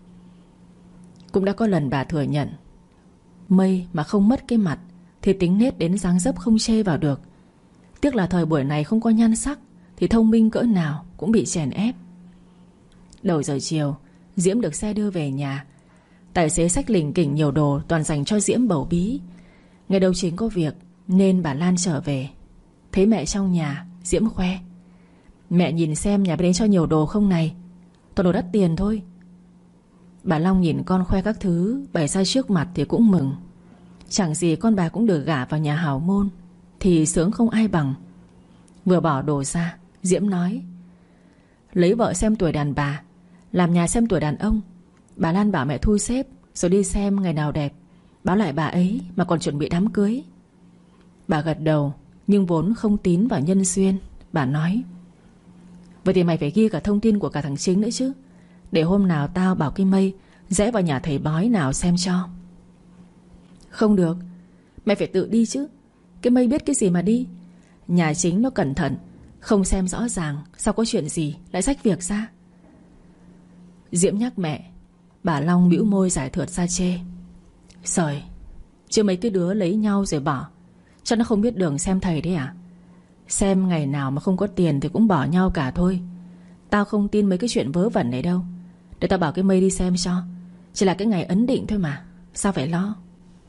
[SPEAKER 1] Cũng đã có lần bà thừa nhận Mây mà không mất cái mặt thì tính nết đến dáng dấp không chê vào được. Tiếc là thời buổi này không có nhan sắc thì thông minh cỡ nào cũng bị chèn ép. Đầu giờ chiều, Diễm được xe đưa về nhà. Tài xế xách lỉnh kỉnh nhiều đồ toàn dành cho Diễm bầu bí. Ngày đầu chính có việc nên bà Lan trở về. Thấy mẹ trong nhà, Diễm khoe: Mẹ nhìn xem nhà bên đấy cho nhiều đồ không này. Toàn đồ đắt tiền thôi. Bà Long nhìn con khoe các thứ bày ra trước mặt thì cũng mừng. Chẳng gì con bà cũng được gả vào nhà hào môn thì sướng không ai bằng. Vừa bỏ đồ ra, Diễm nói: Lấy vợ xem tuổi đàn bà, làm nhà xem tuổi đàn ông. Bà Lan bảo mẹ thu xếp rồi đi xem ngày nào đẹp, báo lại bà ấy mà còn chuẩn bị đám cưới. Bà gật đầu, nhưng vốn không tín vào nhân duyên. Bà nói: Vậy thì mày phải ghi cả thông tin của cả thằng Chính nữa chứ, để hôm nào tao bảo cái Mây rẽ vào nhà thầy bói nào xem cho. Không được, mày phải tự đi chứ. Cái Mây biết cái gì mà đi. Nhà Chính nó cẩn thận, không xem rõ ràng, sao có chuyện gì lại xách việc ra. Diễm nhắc mẹ. Bà Long bĩu môi giải thượt ra chê: Sời, chứ mấy cái đứa lấy nhau rồi bỏ, cho nó không biết đường xem thầy đấy à. Xem ngày nào mà không có tiền thì cũng bỏ nhau cả thôi. Tao không tin mấy cái chuyện vớ vẩn này đâu. Để tao bảo cái Mây đi xem cho. Chỉ là cái ngày ấn định thôi mà, sao phải lo.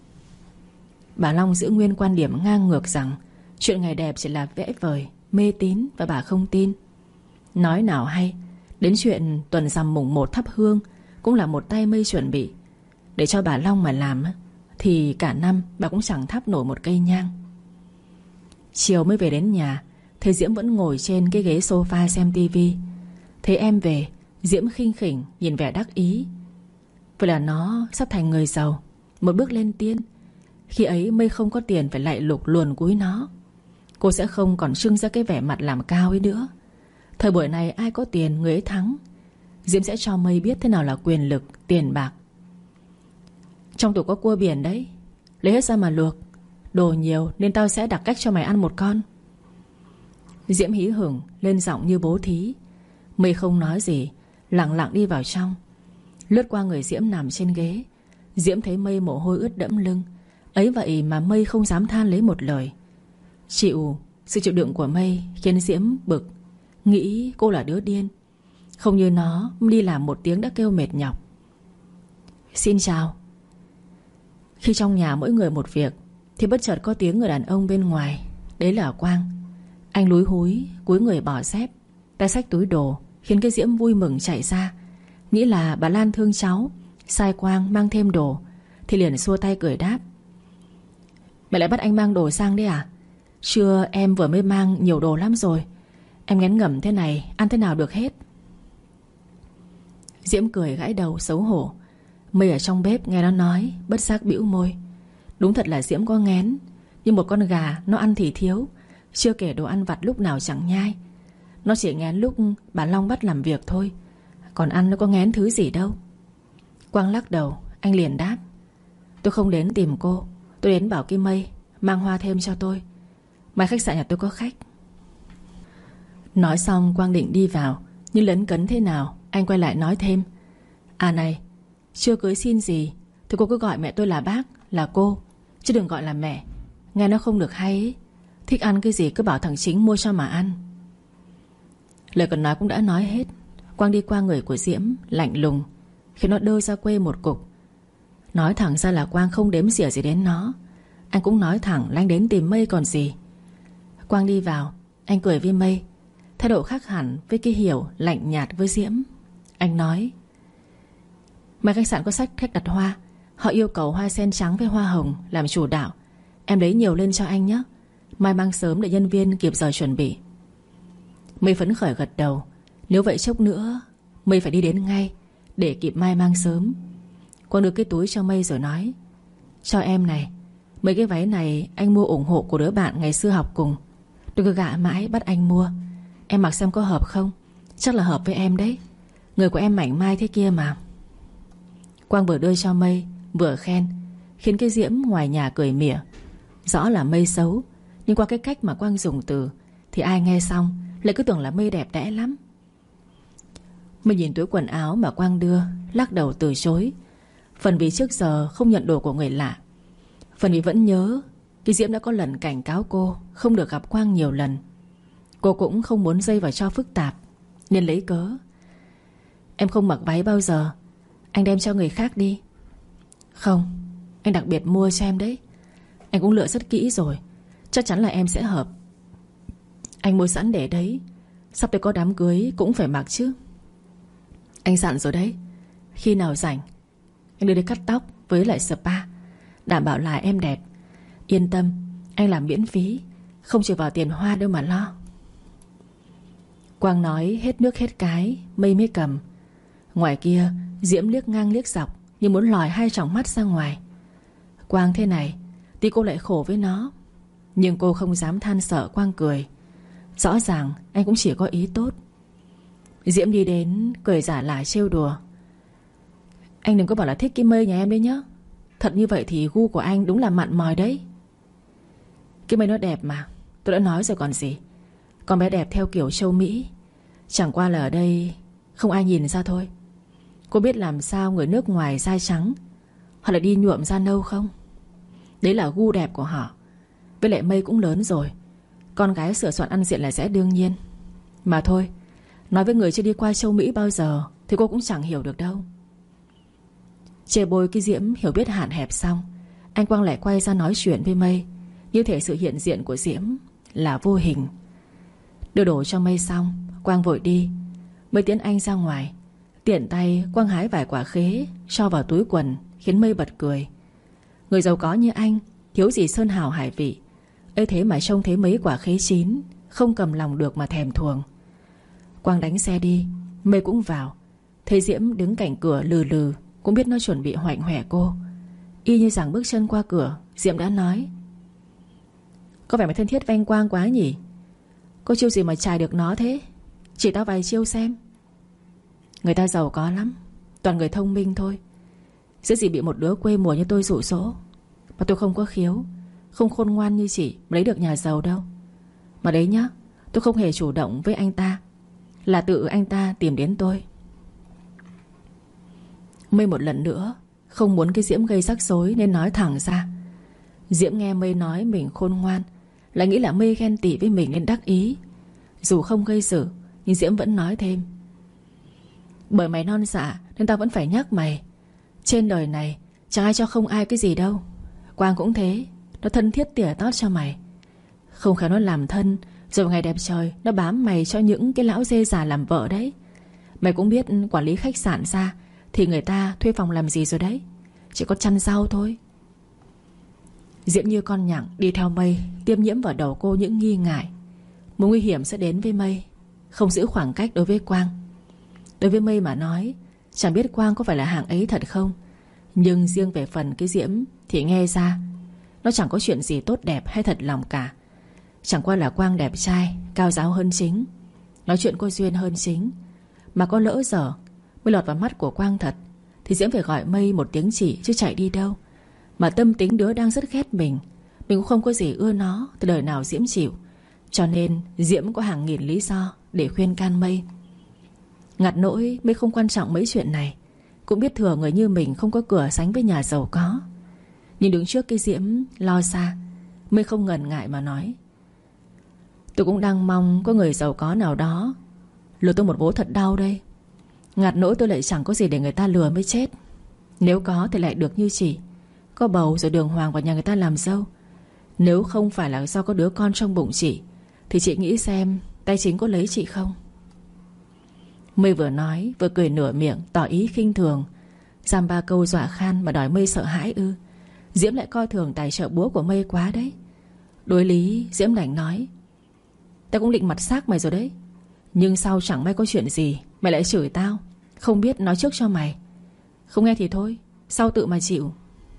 [SPEAKER 1] Bà Long giữ nguyên quan điểm ngang ngược rằng chuyện ngày đẹp chỉ là vẽ vời, mê tín, và bà không tin. Nói nào hay, đến chuyện tuần rằm mùng 1 thắp hương cũng là một tay Mây chuẩn bị. Để cho bà Long mà làm thì cả năm bà cũng chẳng thắp nổi một cây nhang. Chiều mới về đến nhà, thấy Diễm vẫn ngồi trên cái ghế sofa xem tivi. Thấy em về, Diễm khinh khỉnh nhìn vẻ đắc ý. Vậy là nó sắp thành người giàu, một bước lên tiên. Khi ấy Mây không có tiền phải lạy lục luồn cúi nó. Cô sẽ không còn trưng ra cái vẻ mặt làm cao ấy nữa. Thời buổi này ai có tiền người ấy thắng. Diễm sẽ cho Mây biết thế nào là quyền lực, tiền bạc. Trong tủ có cua biển đấy, lấy hết ra mà luộc. Đồ nhiều nên tao sẽ đặt cách cho mày ăn một con. Diễm hí hửng lên giọng như bố thí. Mây không nói gì, lặng lặng đi vào trong. Lướt qua người Diễm nằm trên ghế, Diễm thấy Mây mồ hôi ướt đẫm lưng. Ấy vậy mà Mây không dám than lấy một lời. Sự chịu đựng của Mây khiến Diễm bực, nghĩ cô là đứa điên. Không như nó đi làm một tiếng đã kêu mệt nhọc. Xin chào. Khi trong nhà mỗi người một việc thì bất chợt có tiếng người đàn ông bên ngoài. Đấy là Quang. Anh lúi húi cúi người bỏ dép, tay xách túi đồ, khiến cái Diễm vui mừng chạy ra, nghĩ là bà Lan thương cháu, sai Quang mang thêm đồ. Thì liền xua tay cười đáp: Mẹ lại bắt anh mang đồ sang đấy à? Trưa em vừa mới mang nhiều đồ lắm rồi. Em ngén ngẩm thế này ăn thế nào được hết. Diễm cười gãi đầu xấu hổ. Mây ở trong bếp nghe nó nói, bất giác bĩu môi. Đúng thật là Diễm có ngén, như một con gà nó ăn thì thiếu, chưa kể đồ ăn vặt lúc nào chẳng nhai. Nó chỉ ngén lúc bà Long bắt làm việc thôi, còn ăn nó có ngén thứ gì đâu. Quang lắc đầu. Anh liền đáp: Tôi không đến tìm cô, tôi đến bảo cái Mây mang hoa thêm cho tôi. Mai khách sạn nhà tôi có khách. Nói xong Quang định đi vào, nhưng lấn cấn thế nào anh quay lại nói thêm: À này, chưa cưới xin gì thì cô cứ gọi mẹ tôi là bác, là cô, chứ đừng gọi là mẹ. Nghe nó không được hay ấy. Thích ăn cái gì cứ bảo thằng Chính mua cho mà ăn. Lời còn nói cũng đã nói hết. Quang đi qua người của Diễm lạnh lùng, khiến nó đơ ra quê một cục. Nói thẳng ra là Quang không đếm xỉa gì đến nó. Anh cũng nói thẳng là anh đến tìm Mây còn gì. Quang đi vào, anh cười với Mây, thái độ khác hẳn với cái Hiểu lạnh nhạt với Diễm. Anh nói: Mai khách sạn có sách khách đặt hoa, họ yêu cầu hoa sen trắng với hoa hồng làm chủ đạo. Em lấy nhiều lên cho anh nhé. Mai mang sớm để nhân viên kịp giờ chuẩn bị. Mây phấn khởi gật đầu. Nếu vậy chốc nữa Mây phải đi đến ngay để kịp mai mang sớm. Quang đưa cái túi cho Mây rồi nói: Cho em này, mấy cái váy này anh mua ủng hộ của đứa bạn ngày xưa học cùng. Tôi cứ gạ mãi bắt anh mua. Em mặc xem có hợp không. Chắc là hợp với em đấy. Người của em mảnh mai thế kia mà. Quang vừa đưa cho Mây vừa khen, khiến cái Diễm ngoài nhà cười mỉa. Rõ là Mây xấu, nhưng qua cái cách mà Quang dùng từ thì ai nghe xong lại cứ tưởng là Mây đẹp đẽ lắm. Mây nhìn túi quần áo mà Quang đưa, lắc đầu từ chối. Phần vì trước giờ không nhận đồ của người lạ, phần vì vẫn nhớ cái Diễm đã có lần cảnh cáo cô không được gặp Quang nhiều lần. Cô cũng không muốn dây vào cho phức tạp, nên lấy cớ: Em không mặc váy bao giờ, anh đem cho người khác đi. Không, anh đặc biệt mua cho em đấy. Anh cũng lựa rất kỹ rồi, chắc chắn là em sẽ hợp. Anh mua sẵn để đấy, sắp tới có đám cưới cũng phải mặc chứ. Anh dặn rồi đấy, khi nào rảnh anh đưa đi cắt tóc với lại spa, đảm bảo là em đẹp. Yên tâm, anh làm miễn phí, không chịu vào tiền hoa đâu mà lo. Quang nói hết nước hết cái, Mây mới cầm. Ngoài kia Diễm liếc ngang liếc dọc, như muốn lòi hai tròng mắt ra ngoài. Quang thế này thì cô lại khổ với nó, nhưng cô không dám than sợ Quang cười. Rõ ràng anh cũng chỉ có ý tốt. Diễm đi đến cười giả lại trêu đùa: Anh đừng có bảo là thích cái Mây nhà em đấy nhá. Thật như vậy thì gu của anh đúng là mặn mòi đấy. Cái Mây nó đẹp mà, tôi đã nói rồi còn gì. Con bé đẹp theo kiểu châu Mỹ, chẳng qua là ở đây không ai nhìn ra thôi. Cô biết làm sao người nước ngoài da trắng họ lại đi nhuộm da nâu không? Đấy là gu đẹp của họ. Với lại Mây cũng lớn rồi, con gái sửa soạn ăn diện là sẽ đương nhiên. Mà thôi, nói với người chưa đi qua châu Mỹ bao giờ thì cô cũng chẳng hiểu được đâu. Chê bôi cái Diễm hiểu biết hạn hẹp xong, anh Quang lại quay ra nói chuyện với Mây, như thể sự hiện diện của Diễm là vô hình. Đưa đồ cho Mây xong, Quang vội đi. Mây tiễn anh ra ngoài. Tiện tay Quang hái vài quả khế cho vào túi quần, khiến Mây bật cười. Người giàu có như anh thiếu gì sơn hào hải vị, ấy thế mà trông thấy mấy quả khế chín, không cầm lòng được mà thèm thuồng. Quang đánh xe đi, Mây cũng vào. Thấy Diễm đứng cạnh cửa lừ lừ, cũng biết nó chuẩn bị hoạnh hoẹ cô. Y như rằng bước chân qua cửa, Diễm đã nói: Có vẻ mày thân thiết với anh Quang quá nhỉ? Có chiêu gì mà chài được nó thế? Chỉ tao vài chiêu xem. Người ta giàu có lắm, toàn người thông minh thôi. Dễ gì bị một đứa quê mùa như tôi dụ dỗ. Mà tôi không có khiếu, không khôn ngoan như chị mà lấy được nhà giàu đâu. Mà đấy nhá, tôi không hề chủ động với anh ta, là tự anh ta tìm đến tôi. Mây một lần nữa không muốn cái Diễm gây rắc rối nên nói thẳng ra. Diễm nghe Mây nói mình khôn ngoan, lại nghĩ là Mây ghen tị với mình nên đắc ý. Dù không gây sự, nhưng Diễm vẫn nói thêm: bởi mày non dạ nên tao vẫn phải nhắc mày. Trên đời này chẳng ai cho không ai cái gì đâu. Quang cũng thế, nó thân thiết tỉa tót cho mày. Không khéo nó làm thân, rồi ngày đẹp trời nó bám mày cho những cái lão dê già làm vợ đấy. Mày cũng biết quản lý khách sạn ra thì người ta thuê phòng làm gì rồi đấy. Chỉ có chăn rau thôi. Diễm như con nhặng đi theo Mây, tiêm nhiễm vào đầu cô những nghi ngại. Một nguy hiểm sẽ đến với Mây, không giữ khoảng cách đối với Quang. Đối với Mây mà nói, chẳng biết Quang có phải là hạng ấy thật không, nhưng riêng về phần cái Diễm thì nghe ra nó chẳng có chuyện gì tốt đẹp hay thật lòng cả. Chẳng qua là Quang đẹp trai, cao ráo hơn Chính, nói chuyện có duyên hơn Chính. Mà có lỡ dở mới lọt vào mắt của Quang thật thì Diễm phải gọi Mây một tiếng chỉ chứ chạy đi đâu. Mà tâm tính đứa đang rất ghét mình cũng không có gì ưa nó từ đời nào Diễm chịu. Cho nên Diễm có hàng nghìn lý do để khuyên can Mây. Ngặt nỗi Mây không quan trọng mấy chuyện này, cũng biết thừa người như mình không có cửa sánh với nhà giàu có. Nhưng đứng trước cái Diễm lo xa, Mây không ngần ngại mà nói: tôi cũng đang mong có người giàu có nào đó lừa tôi một vố thật đau đây. Ngặt nỗi tôi lại chẳng có gì để người ta lừa mới chết. Nếu có thì lại được như chị, có bầu rồi đường hoàng vào nhà người ta làm dâu. Nếu không phải là do có đứa con trong bụng chị thì chị nghĩ xem tay Chính có lấy chị không. Mây vừa nói vừa cười nửa miệng, tỏ ý khinh thường. Dăm ba câu dọa khan mà đòi Mây sợ hãi ư? Diễm lại coi thường tài trợ búa của Mây quá đấy. Đối lý Diễm đành nói: tao cũng định mặt xác mày rồi đấy, nhưng sau chẳng may có chuyện gì mày lại chửi tao, không biết nói trước cho mày. Không nghe thì thôi, sau tự mà chịu.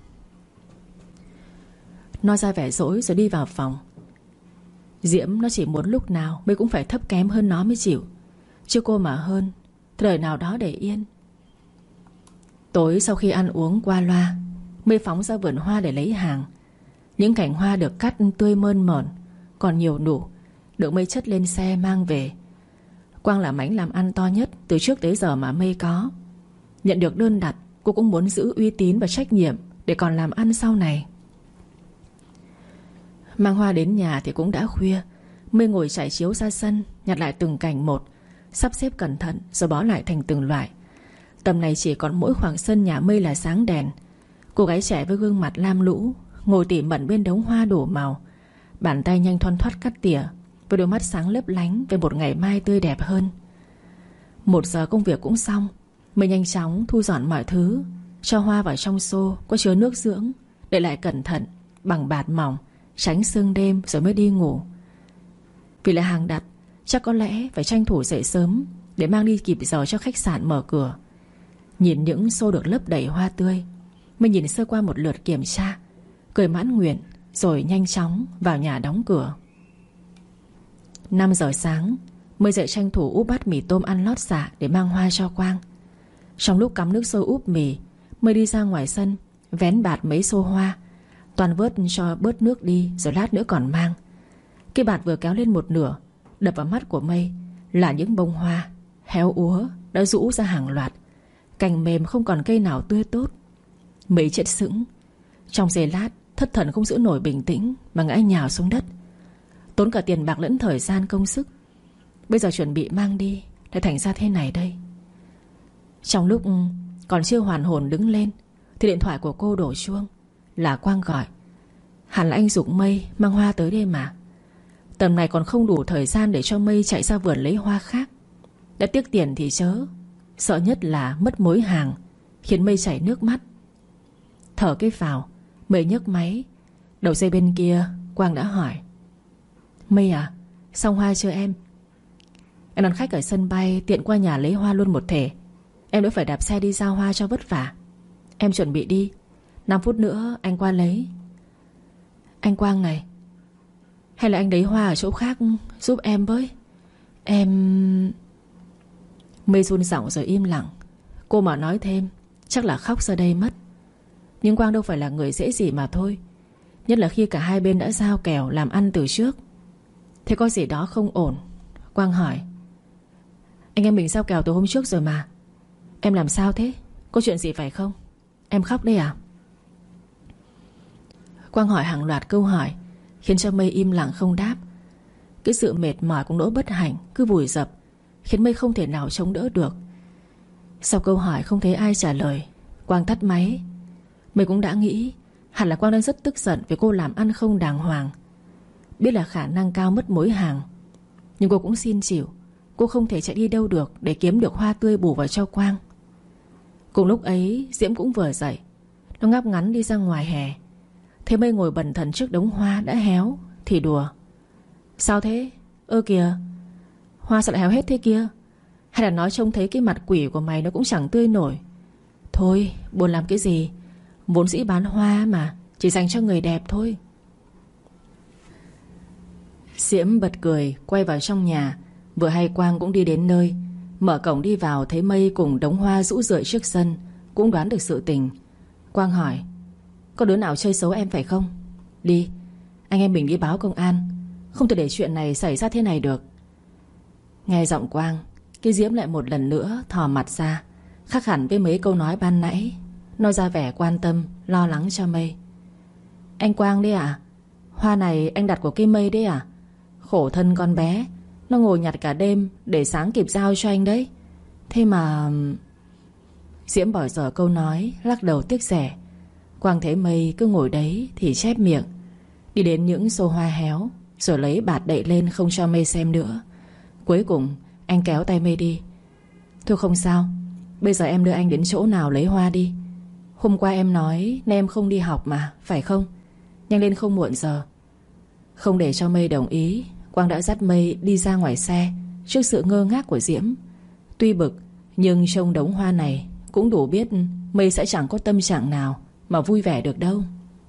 [SPEAKER 1] Nó ra vẻ dỗi rồi đi vào phòng. Diễm nó chỉ muốn lúc nào Mây cũng phải thấp kém hơn nó mới chịu, chứ cô mà hơn thời nào đó để yên. Tối sau khi ăn uống qua loa, Mây phóng ra vườn hoa để lấy hàng. Những cành hoa được cắt tươi mơn mởn, còn nhiều nụ, được Mây chất lên xe mang về. Quang là mảnh làm ăn to nhất từ trước tới giờ mà Mây có. Nhận được đơn đặt, cô cũng muốn giữ uy tín và trách nhiệm để còn làm ăn sau này. Mang hoa đến nhà thì cũng đã khuya. Mây ngồi trải chiếu ra sân, nhặt lại từng cành một, sắp xếp cẩn thận rồi bó lại thành từng loại. Tầm này chỉ còn mỗi khoảng sân nhà Mây là sáng đèn. Cô gái trẻ với gương mặt lam lũ ngồi tỉ mẩn bên đống hoa đủ màu, bàn tay nhanh thoăn thoắt cắt tỉa, với đôi mắt sáng lấp lánh về một ngày mai tươi đẹp hơn. 1 giờ công việc cũng xong. Mây nhanh chóng thu dọn mọi thứ, cho hoa vào trong xô có chứa nước dưỡng, để lại cẩn thận bằng bạt mỏng, tránh sương đêm rồi mới đi ngủ. Vì là hàng đặt, chắc có lẽ phải tranh thủ dậy sớm để mang đi kịp giờ cho khách sạn mở cửa. Nhìn những xô được lấp đầy hoa tươi, Mây nhìn sơ qua một lượt kiểm tra, cười mãn nguyện rồi nhanh chóng vào nhà đóng cửa. 5 giờ sáng, Mây dậy tranh thủ úp bát mì tôm ăn lót dạ để mang hoa cho Quang. Trong lúc cắm nước sôi úp mì, Mây đi ra ngoài sân vén bạt mấy xô hoa, toàn vớt cho bớt nước đi rồi lát nữa còn mang. Cái bạt vừa kéo lên một nửa, đập vào mắt của Mây là những bông hoa héo úa đã rũ ra hàng loạt, cành mềm không còn cây nào tươi tốt. Mây chết sững. Trong giây lát thất thần không giữ nổi bình tĩnh mà ngã nhào xuống đất. Tốn cả tiền bạc lẫn thời gian công sức, bây giờ chuẩn bị mang đi lại thành ra thế này đây. Trong lúc còn chưa hoàn hồn đứng lên thì điện thoại của cô đổ chuông. Là Quang gọi. Hẳn là anh giục Mây mang hoa tới đây mà. Tầm này còn không đủ thời gian để cho Mây chạy ra vườn lấy hoa khác. Đã tiếc tiền thì chớ, sợ nhất là mất mối hàng, khiến Mây chảy nước mắt. Thở cái phào, Mây nhấc máy. Đầu dây bên kia Quang đã hỏi: Mây à, xong hoa chưa em? Em đón khách ở sân bay, tiện qua nhà lấy hoa luôn một thể. Em đỡ phải đạp xe đi giao hoa cho vất vả. Em chuẩn bị đi, 5 phút nữa anh qua lấy. Anh Quang này, hay là anh lấy hoa ở chỗ khác giúp em với. Em... Mây run giọng rồi im lặng. Cô mà nói thêm chắc là khóc ra đây mất. Nhưng Quang đâu phải là người dễ gì mà thôi, nhất là khi cả hai bên đã giao kèo làm ăn từ trước. Thế có gì đó không ổn. Quang hỏi: anh em mình giao kèo từ hôm trước rồi mà. Em làm sao thế? Có chuyện gì phải không? Em khóc đấy à? Quang hỏi hàng loạt câu hỏi khiến cho Mây im lặng không đáp. Cái sự mệt mỏi cùng nỗi bất hạnh cứ vùi dập, khiến Mây không thể nào chống đỡ được. Sau câu hỏi không thấy ai trả lời, Quang tắt máy. Mây cũng đã nghĩ hẳn là Quang đang rất tức giận vì cô làm ăn không đàng hoàng. Biết là khả năng cao mất mối hàng, nhưng cô cũng xin chịu. Cô không thể chạy đi đâu được để kiếm được hoa tươi bù vào cho Quang. Cùng lúc ấy Diễm cũng vừa dậy. Nó ngáp ngắn đi ra ngoài hè. Thấy Mây ngồi bần thần trước đống hoa đã héo thì đùa: sao thế? Ơ kìa, hoa sao lại héo hết thế kia? Hay là nói trông thấy cái mặt quỷ của mày nó cũng chẳng tươi nổi? Thôi buồn làm cái gì, vốn dĩ bán hoa mà, chỉ dành cho người đẹp thôi. Diễm bật cười quay vào trong nhà. Vừa hay Quang cũng đi đến nơi. Mở cổng đi vào thấy Mây cùng đống hoa rũ rượi trước sân, cũng đoán được sự tình. Quang hỏi: có đứa nào chơi xấu em phải không? Đi, anh em mình đi báo công an. Không thể để chuyện này xảy ra thế này được. Nghe giọng Quang, cái Diễm lại một lần nữa thò mặt ra, khác hẳn với mấy câu nói ban nãy. Nó ra vẻ quan tâm, lo lắng cho Mây. Anh Quang đấy à? Hoa này anh đặt của cái Mây đấy à? Khổ thân con bé, nó ngồi nhặt cả đêm để sáng kịp giao cho anh đấy. Thế mà... Diễm bỏ dở câu nói, lắc đầu tiếc rẻ. Quang thấy Mây cứ ngồi đấy thì chép miệng, đi đến những xô hoa héo, rồi lấy bạt đậy lên không cho Mây xem nữa. Cuối cùng anh kéo tay Mây đi. Thôi không sao, bây giờ em đưa anh đến chỗ nào lấy hoa đi. Hôm qua em nói nên em không đi học mà, phải không? Nhanh lên không muộn giờ. Không để cho Mây đồng ý, Quang đã dắt Mây đi ra ngoài xe trước sự ngơ ngác của Diễm. Tuy bực, nhưng trông đống hoa này cũng đủ biết Mây sẽ chẳng có tâm trạng nào mà vui vẻ được đâu.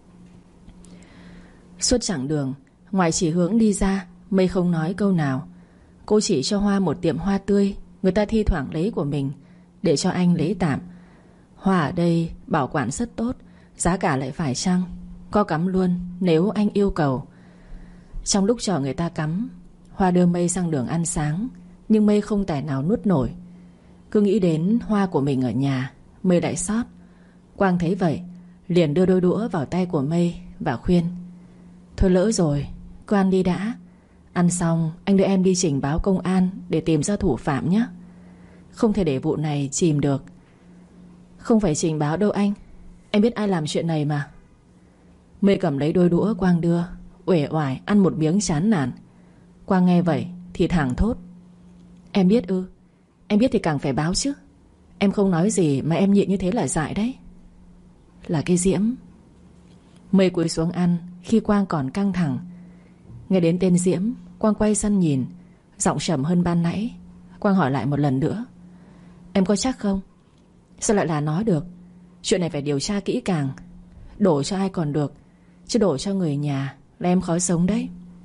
[SPEAKER 1] Suốt chặng đường, ngoài chỉ hướng đi ra, Mây không nói câu nào. Cô chỉ cho Hoa một tiệm hoa tươi người ta thi thoảng lấy của mình, để cho anh lấy tạm. Hoa ở đây bảo quản rất tốt, giá cả lại phải chăng, có cắm luôn nếu anh yêu cầu. Trong lúc chờ người ta cắm, Hoa đưa Mây sang đường ăn sáng, nhưng Mây không tài nào nuốt nổi. Cứ nghĩ đến hoa của mình ở nhà, Mây lại xót. Quang thấy vậy liền đưa đôi đũa vào tay của Mây và khuyên: thôi lỡ rồi, cứ ăn đi đã. Ăn xong anh đưa em đi trình báo công an để tìm ra thủ phạm nhé. Không thể để vụ này chìm được. Không phải trình báo đâu anh, em biết ai làm chuyện này mà. Mây cầm lấy đôi đũa Quang đưa, uể oải ăn một miếng chán nản. Quang nghe vậy thì thẳng thốt: em biết ư? Em biết thì càng phải báo chứ. Em không nói gì mà em nhịn như thế là dại đấy. Là cái Diễm. Mây cúi xuống ăn khi Quang còn căng thẳng. Nghe đến tên Diễm, Quang quay sang nhìn, giọng trầm hơn ban nãy. Quang hỏi lại một lần nữa: em có chắc không? Sao lại là nó được? Chuyện này phải điều tra kỹ càng. Đổ cho ai còn được, chứ đổ cho người nhà là em khó sống đấy.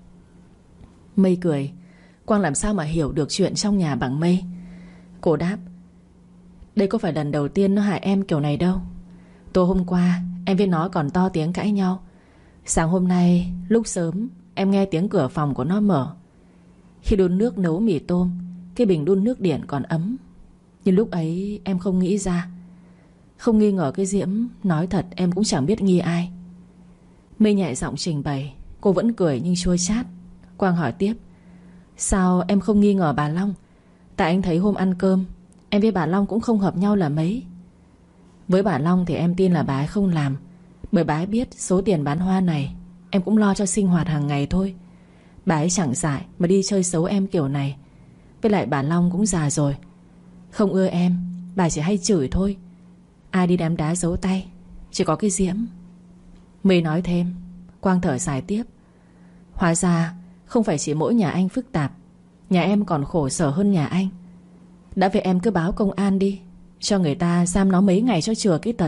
[SPEAKER 1] Mây cười. Quang làm sao mà hiểu được chuyện trong nhà bằng Mây. Cô đáp: đây có phải lần đầu tiên nó hại em kiểu này đâu. Tối hôm qua em với nó còn to tiếng cãi nhau. Sáng hôm nay lúc sớm em nghe tiếng cửa phòng của nó mở. Khi đun nước nấu mì tôm, cái bình đun nước điện còn ấm. Nhưng lúc ấy em không nghĩ ra. Không nghi ngờ cái Diễm, nói thật em cũng chẳng biết nghi ai. Mây nhẹ giọng trình bày. Cô vẫn cười nhưng chua chát. Quang hỏi tiếp: sao em không nghi ngờ bà Long? Tại anh thấy hôm ăn cơm em với bà Long cũng không hợp nhau là mấy. Với bà Long thì em tin là bà ấy không làm, bởi bà ấy biết số tiền bán hoa này em cũng lo cho sinh hoạt hàng ngày thôi. Bà ấy chẳng dại mà đi chơi xấu em kiểu này. Với lại bà Long cũng già rồi, không ưa em, bà chỉ hay chửi thôi. Ai đi đám đá giấu tay, chỉ có cái Diễm. Mây nói thêm. Quang thở dài tiếp: hóa ra không phải chỉ mỗi nhà anh phức tạp, nhà em còn khổ sở hơn nhà anh. Đã vậy em cứ báo công an đi, cho người ta giam nó mấy ngày cho chừa cái tật.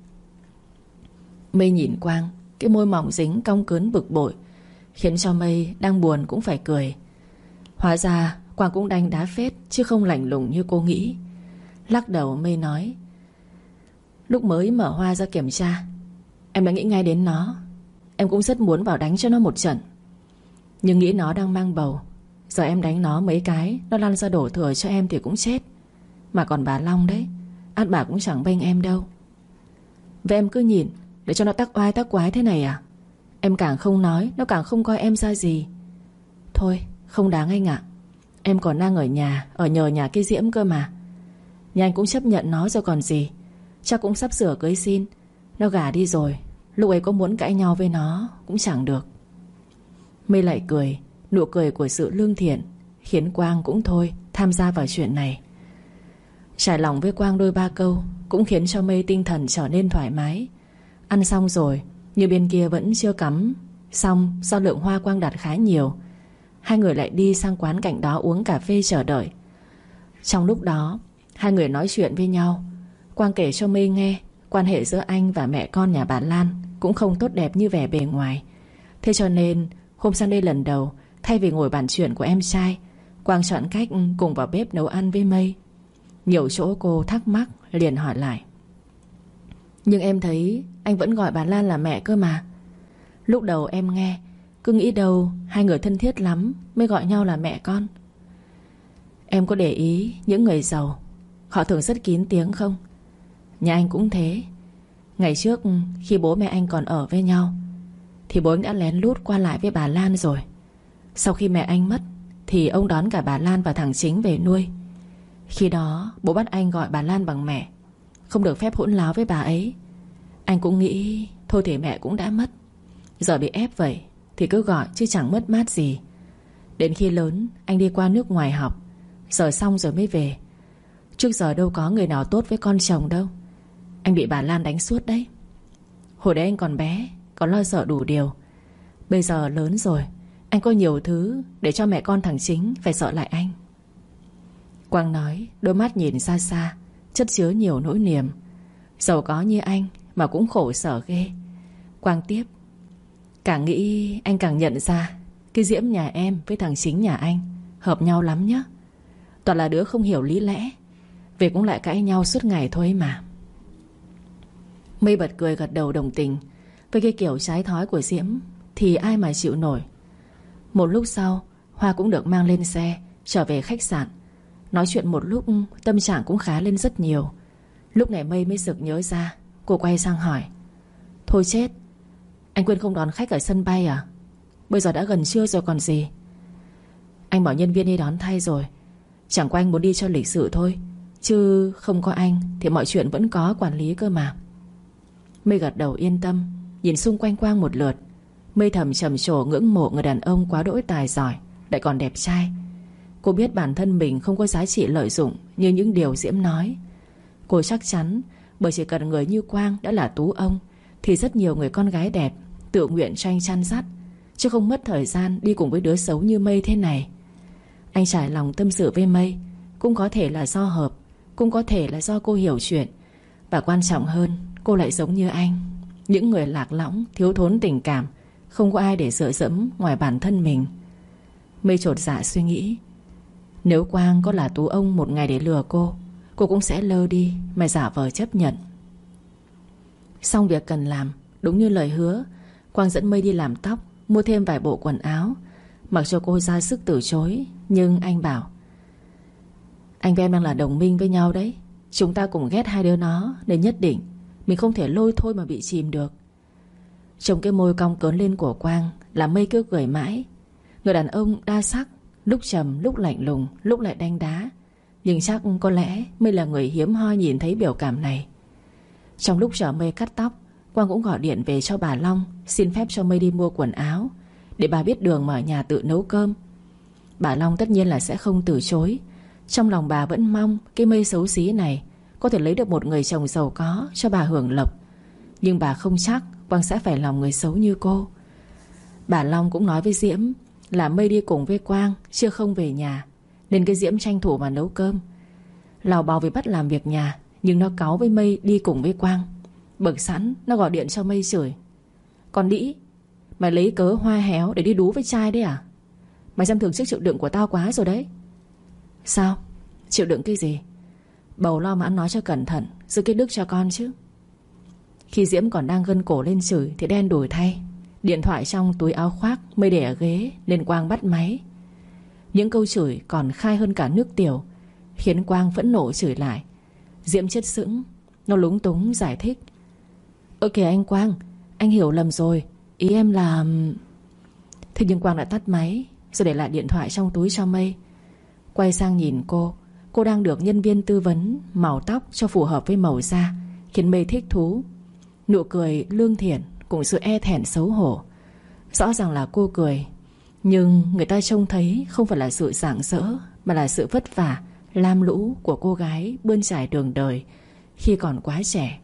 [SPEAKER 1] Mây nhìn Quang, cái môi mỏng dính cong cớn bực bội, khiến cho Mây đang buồn cũng phải cười. Hóa ra Quang cũng đanh đá phết, chứ không lạnh lùng như cô nghĩ. Lắc đầu Mây nói: lúc mới mở hoa ra kiểm tra, em đã nghĩ ngay đến nó. Em cũng rất muốn vào đánh cho nó một trận, nhưng nghĩ nó đang mang bầu. Giờ em đánh nó mấy cái, nó lăn ra đổ thừa cho em thì cũng chết. Mà còn bà Long đấy, át bà cũng chẳng bênh em đâu. Vậy em cứ nhìn để cho nó tắc oai tắc quái thế này à? Em càng không nói, nó càng không coi em ra gì. Thôi không đáng anh ạ. Em còn đang ở nhà, ở nhờ nhà cái Diễm cơ mà. Nhà anh cũng chấp nhận nó rồi còn gì. Chắc cũng sắp sửa cưới xin. Nó gả đi rồi, lúc ấy có muốn cãi nhau với nó cũng chẳng được. Mây lại cười. Nụ cười của sự lương thiện khiến Quang cũng thôi tham gia vào chuyện này. Trải lòng với Quang đôi ba câu cũng khiến cho Mây tinh thần trở nên thoải mái. Ăn xong rồi, nhưng bên kia vẫn chưa cắm xong do lượng hoa Quang đặt khá nhiều. Hai người lại đi sang quán cạnh đó uống cà phê chờ đợi. Trong lúc đó, hai người nói chuyện với nhau. Quang kể cho Mây nghe quan hệ giữa anh và mẹ con nhà bà Lan cũng không tốt đẹp như vẻ bề ngoài. Thế cho nên hôm sang đây lần đầu, thay vì ngồi bàn chuyện của em trai, Quang chọn cách cùng vào bếp nấu ăn với Mây. Nhiều chỗ cô thắc mắc liền hỏi lại. Nhưng em thấy anh vẫn gọi bà Lan là mẹ cơ mà. Lúc đầu em nghe cứ nghĩ đâu hai người thân thiết lắm mới gọi nhau là mẹ con. Em có để ý những người giàu họ thường rất kín tiếng không? Nhà anh cũng thế. Ngày trước khi bố mẹ anh còn ở với nhau thì bố anh đã lén lút qua lại với bà Lan rồi. Sau khi mẹ anh mất thì ông đón cả bà Lan và thằng Chính về nuôi. Khi đó bố bắt anh gọi bà Lan bằng mẹ, không được phép hỗn láo với bà ấy. Anh cũng nghĩ thôi thì mẹ cũng đã mất, giờ bị ép vậy thì cứ gọi chứ chẳng mất mát gì. Đến khi lớn anh đi qua nước ngoài học, giờ xong rồi mới về. Trước giờ đâu có người nào tốt với con chồng đâu. Anh bị bà Lan đánh suốt đấy. Hồi đấy anh còn bé, còn lo sợ đủ điều. Bây giờ lớn rồi, anh có nhiều thứ để cho mẹ con thằng Chính phải sợ lại anh. Quang nói, đôi mắt nhìn xa xa, chất chứa nhiều nỗi niềm. Giàu có như anh mà cũng khổ sở ghê. Quang tiếp. Càng nghĩ anh càng nhận ra cái Diễm nhà em với thằng Chính nhà anh hợp nhau lắm nhá. Toàn là đứa không hiểu lý lẽ, về cũng lại cãi nhau suốt ngày thôi mà. Mây bật cười gật đầu đồng tình. Với cái kiểu trái thói của Diễm thì ai mà chịu nổi. Một lúc sau, Hoa cũng được mang lên xe trở về khách sạn. Nói chuyện một lúc, tâm trạng cũng khá lên rất nhiều. Lúc này Mây mới sực nhớ ra. Cô quay sang hỏi. Thôi chết, anh quên không đón khách ở sân bay à? Bây giờ đã gần trưa rồi còn gì. Anh bảo nhân viên đi đón thay rồi. Chẳng qua anh muốn đi cho lịch sự thôi, chứ không có anh thì mọi chuyện vẫn có quản lý cơ mà. Mây gật đầu yên tâm, nhìn xung quanh Quang một lượt. Mây thầm trầm trồ ngưỡng mộ người đàn ông quá đỗi tài giỏi, lại còn đẹp trai. Cô biết bản thân mình không có giá trị lợi dụng như những điều Diễm nói. Cô chắc chắn bởi chỉ cần người như Quang đã là tú ông thì rất nhiều người con gái đẹp tự nguyện cho anh chăn dắt, chứ không mất thời gian đi cùng với đứa xấu như Mây thế này. Anh trải lòng tâm sự với Mây. Cũng có thể là do hợp, cũng có thể là do cô hiểu chuyện. Và quan trọng hơn, cô lại giống như anh, những người lạc lõng, thiếu thốn tình cảm, không có ai để dựa dẫm ngoài bản thân mình. Mây chột dạ suy nghĩ, nếu Quang có là tú ông một ngày để lừa cô cũng sẽ lơ đi mà giả vờ chấp nhận. Xong việc cần làm, đúng như lời hứa, Quang dẫn Mây đi làm tóc, mua thêm vài bộ quần áo. Mặc cho cô ra sức từ chối, nhưng anh bảo, anh với em đang là đồng minh với nhau đấy. Chúng ta cùng ghét hai đứa nó, nên nhất định mình không thể lôi thôi mà bị chìm được. Trông cái môi cong cớn lên của Quang làm Mây cứ cười mãi. Người đàn ông đa sắc, lúc trầm, lúc lạnh lùng, lúc lại đanh đá. Nhưng chắc có lẽ Mây là người hiếm hoi nhìn thấy biểu cảm này. Trong lúc chờ Mây cắt tóc, Quang cũng gọi điện về cho bà Long, xin phép cho Mây đi mua quần áo, để bà biết đường mà ở nhà tự nấu cơm. Bà Long tất nhiên là sẽ không từ chối. Trong lòng bà vẫn mong cái Mây xấu xí này có thể lấy được một người chồng giàu có cho bà hưởng lộc. Nhưng bà không chắc Quang sẽ phải lòng người xấu như cô. Bà Long cũng nói với Diễm là Mây đi cùng với Quang chưa không về nhà, nên cái Diễm tranh thủ mà nấu cơm. Lào bào vì bắt làm việc nhà, nhưng nó cáu với Mây đi cùng với Quang. Bực sẵn nó gọi điện cho Mây chửi. Con đĩ, mày lấy cớ hoa héo để đi đú với trai đấy à? Mày xem thường sức chịu đựng của tao quá rồi đấy. Sao? Chịu đựng cái gì? Bầu lo mà ăn nói cho cẩn thận, giữ cái đức cho con chứ. Khi Diễm còn đang gân cổ lên chửi thì đen đủi thay. Điện thoại trong túi áo khoác Mây để ở ghế nên Quang bắt máy. Những câu chửi còn khai hơn cả nước tiểu, khiến Quang phẫn nộ chửi lại. Diễm chết sững. Nó lúng túng giải thích: Ơ kìa anh Quang, anh hiểu lầm rồi. Ý em là... Thế nhưng Quang đã tắt máy rồi để lại điện thoại trong túi cho Mây. Quay sang nhìn cô đang được nhân viên tư vấn màu tóc cho phù hợp với màu da, khiến Mây thích thú. Nụ cười lương thiện cùng sự e thẹn xấu hổ. Rõ ràng là cô cười, nhưng người ta trông thấy không phải là sự rạng rỡ, mà là sự vất vả, lam lũ của cô gái bươn trải đường đời khi còn quá trẻ.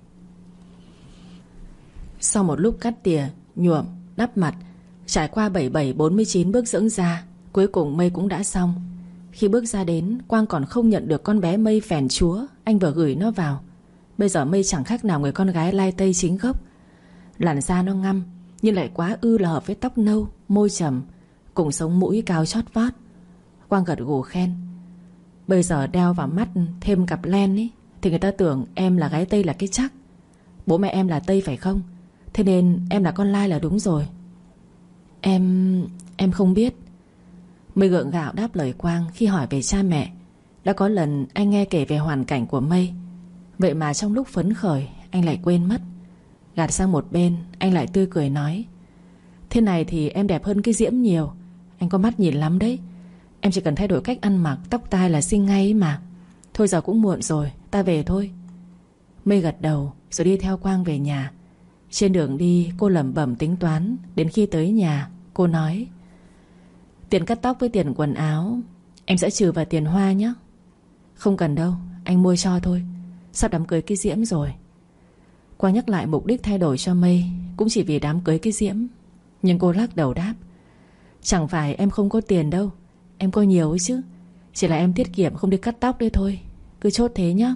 [SPEAKER 1] Sau một lúc cắt tỉa, nhuộm, đắp mặt, trải qua 47-49 bước dưỡng da, cuối cùng Mây cũng đã xong. Khi bước ra đến, Quang còn không nhận được con bé Mây phèn chúa anh vừa gửi nó vào. Bây giờ Mây chẳng khác nào người con gái lai tây chính gốc. Làn da nó ngăm nhưng lại quá ư là hợp với tóc nâu, môi trầm, cùng sống mũi cao chót vót. Quang gật gù khen: Bây giờ đeo vào mắt thêm cặp len ý, thì người ta tưởng em là gái Tây là cái chắc. Bố mẹ em là Tây phải không? Thế nên em là con lai là đúng rồi. Em không biết. Mây gượng gạo đáp lời Quang khi hỏi về cha mẹ. Đã có lần anh nghe kể về hoàn cảnh của Mây, vậy mà trong lúc phấn khởi anh lại quên mất. Gạt sang một bên, anh lại tươi cười nói: Thế này thì em đẹp hơn cái Diễm nhiều. Anh có mắt nhìn lắm đấy. Em chỉ cần thay đổi cách ăn mặc, tóc tai là xinh ngay ấy mà. Thôi giờ cũng muộn rồi, ta về thôi. Mây gật đầu rồi đi theo Quang về nhà. Trên đường đi cô lẩm bẩm tính toán. Đến khi tới nhà cô nói: Tiền cắt tóc với tiền quần áo em sẽ trừ vào tiền hoa nhé. Không cần đâu, anh mua cho thôi. Sắp đám cưới cái Diễm rồi. Quang nhắc lại mục đích thay đổi cho Mây cũng chỉ vì đám cưới cái Diễm. Nhưng cô lắc đầu đáp: Chẳng phải em không có tiền đâu, em có nhiều ấy chứ. Chỉ là em tiết kiệm không đi cắt tóc đấy thôi. Cứ chốt thế nhé.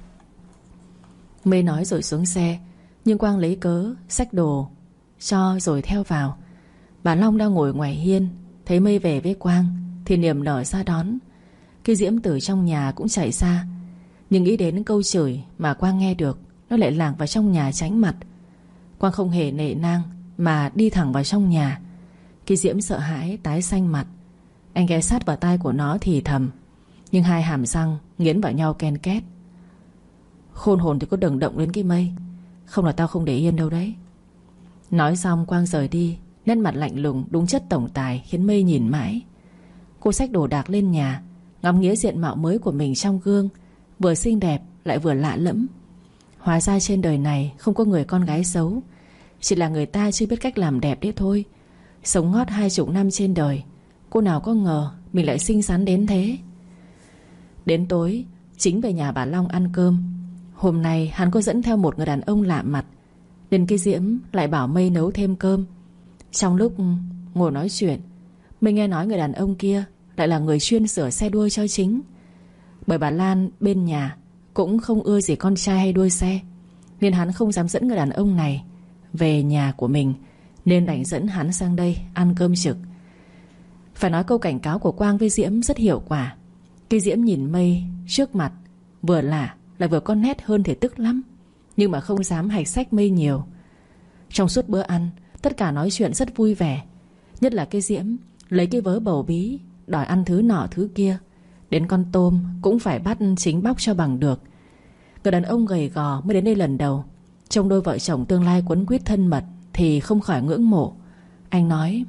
[SPEAKER 1] Mây nói rồi xuống xe, nhưng Quang lấy cớ xách đồ cho rồi theo vào. Bà Long đang ngồi ngoài hiên, thấy Mây về với Quang thì niềm nở ra đón. Cái Diễm từ trong nhà cũng chạy ra, nhưng nghĩ đến câu chửi mà Quang nghe được, nó lại lảng vào trong nhà tránh mặt. Quang không hề nể nang mà đi thẳng vào trong nhà. Cái Diễm sợ hãi tái xanh mặt. Anh ghé sát vào tai của nó thì thầm, nhưng hai hàm răng nghiến vào nhau ken két: Khôn hồn thì có đừng động đến cái Mây, không là tao không để yên đâu đấy. Nói xong Quang rời đi, nét mặt lạnh lùng đúng chất tổng tài khiến Mây nhìn mãi. Cô xách đồ đạc lên nhà, ngắm nghía diện mạo mới của mình trong gương, vừa xinh đẹp lại vừa lạ lẫm. Hóa ra trên đời này không có người con gái xấu, chỉ là người ta chưa biết cách làm đẹp đấy thôi. Sống ngót 20 năm trên đời, cô nào có ngờ mình lại xinh xắn đến thế. Đến tối Chính về nhà bà Long ăn cơm. Hôm nay hắn có dẫn theo một người đàn ông lạ mặt, nên cái Diễm lại bảo Mây nấu thêm cơm. Trong lúc ngồi nói chuyện, Mây nghe nói người đàn ông kia lại là người chuyên sửa xe đua cho Chính. Bởi bà Lan bên nhà cũng không ưa gì con trai hay đua xe, nên hắn không dám dẫn người đàn ông này về nhà của mình, nên đành dẫn hắn sang đây ăn cơm trực. Phải nói câu cảnh cáo của Quang với Diễm rất hiệu quả. Cái Diễm nhìn Mây trước mặt vừa lạ lại vừa có nét hơn thì tức lắm, nhưng mà không dám hạch sách Mây nhiều. Trong suốt bữa ăn, tất cả nói chuyện rất vui vẻ. Nhất là cái Diễm lấy cái vớ bầu bí, đòi ăn thứ nọ thứ kia. Đến con tôm cũng phải bắt Chính bóc cho bằng được. Người đàn ông gầy gò mới đến đây lần đầu, trông đôi vợ chồng tương lai quấn quýt thân mật thì không khỏi ngưỡng mộ. Anh nói: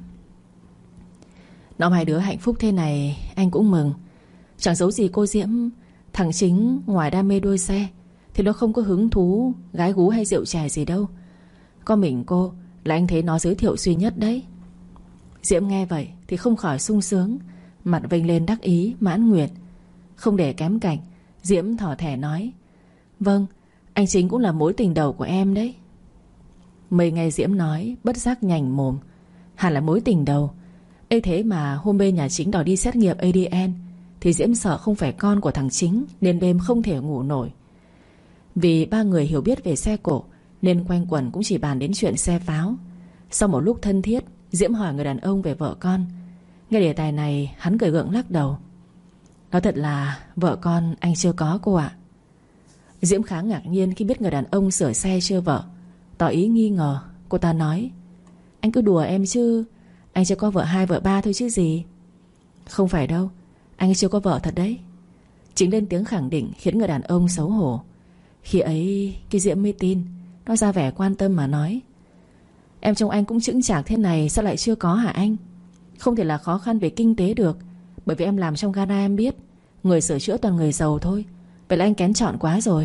[SPEAKER 1] Nó hai đứa hạnh phúc thế này anh cũng mừng. Chẳng giấu gì cô Diễm, thằng Chính ngoài đam mê đua xe thì nó không có hứng thú gái gú hay rượu chè gì đâu. Có mình cô là anh thấy nó giới thiệu duy nhất đấy. Diễm nghe vậy thì không khỏi sung sướng, mặt vênh lên đắc ý mãn nguyện. Không để kém cạnh, Diễm thỏ thẻ nói: Vâng, anh Chính cũng là mối tình đầu của em đấy. Mây nghe Diễm nói bất giác nhành mồm. Hẳn là mối tình đầu. Ê thế mà hôm bên nhà Chính đòi đi xét nghiệm ADN thì Diễm sợ không phải con của thằng Chính, nên đêm không thể ngủ nổi. Vì ba người hiểu biết về xe cổ nên quanh quẩn cũng chỉ bàn đến chuyện xe pháo. Sau một lúc thân thiết, Diễm hỏi người đàn ông về vợ con. Nghe đề tài này, hắn cười gượng lắc đầu. Nói thật là vợ con anh chưa có cô ạ. Diễm khá ngạc nhiên khi biết người đàn ông sửa xe chưa vợ. Tỏ ý nghi ngờ, cô ta nói: Anh cứ đùa em chứ, anh chưa có vợ 2 vợ 3 thôi chứ gì. Không phải đâu, anh chưa có vợ thật đấy. Chính lên tiếng khẳng định khiến người đàn ông xấu hổ. Khi ấy cái Diễm mới tin. Nó ra vẻ quan tâm mà nói: Em trông anh cũng chững chạc thế này, sao lại chưa có hả anh? Không thể là khó khăn về kinh tế được, bởi vì em làm trong gara em biết, người sửa chữa toàn người giàu thôi. Vậy là anh kén chọn quá rồi.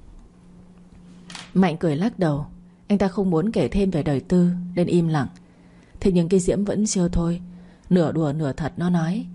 [SPEAKER 1] Mạnh cười lắc đầu. Anh ta không muốn kể thêm về đời tư nên im lặng. Thế nhưng cái Diễm vẫn chưa thôi. Nửa đùa nửa thật nó nói: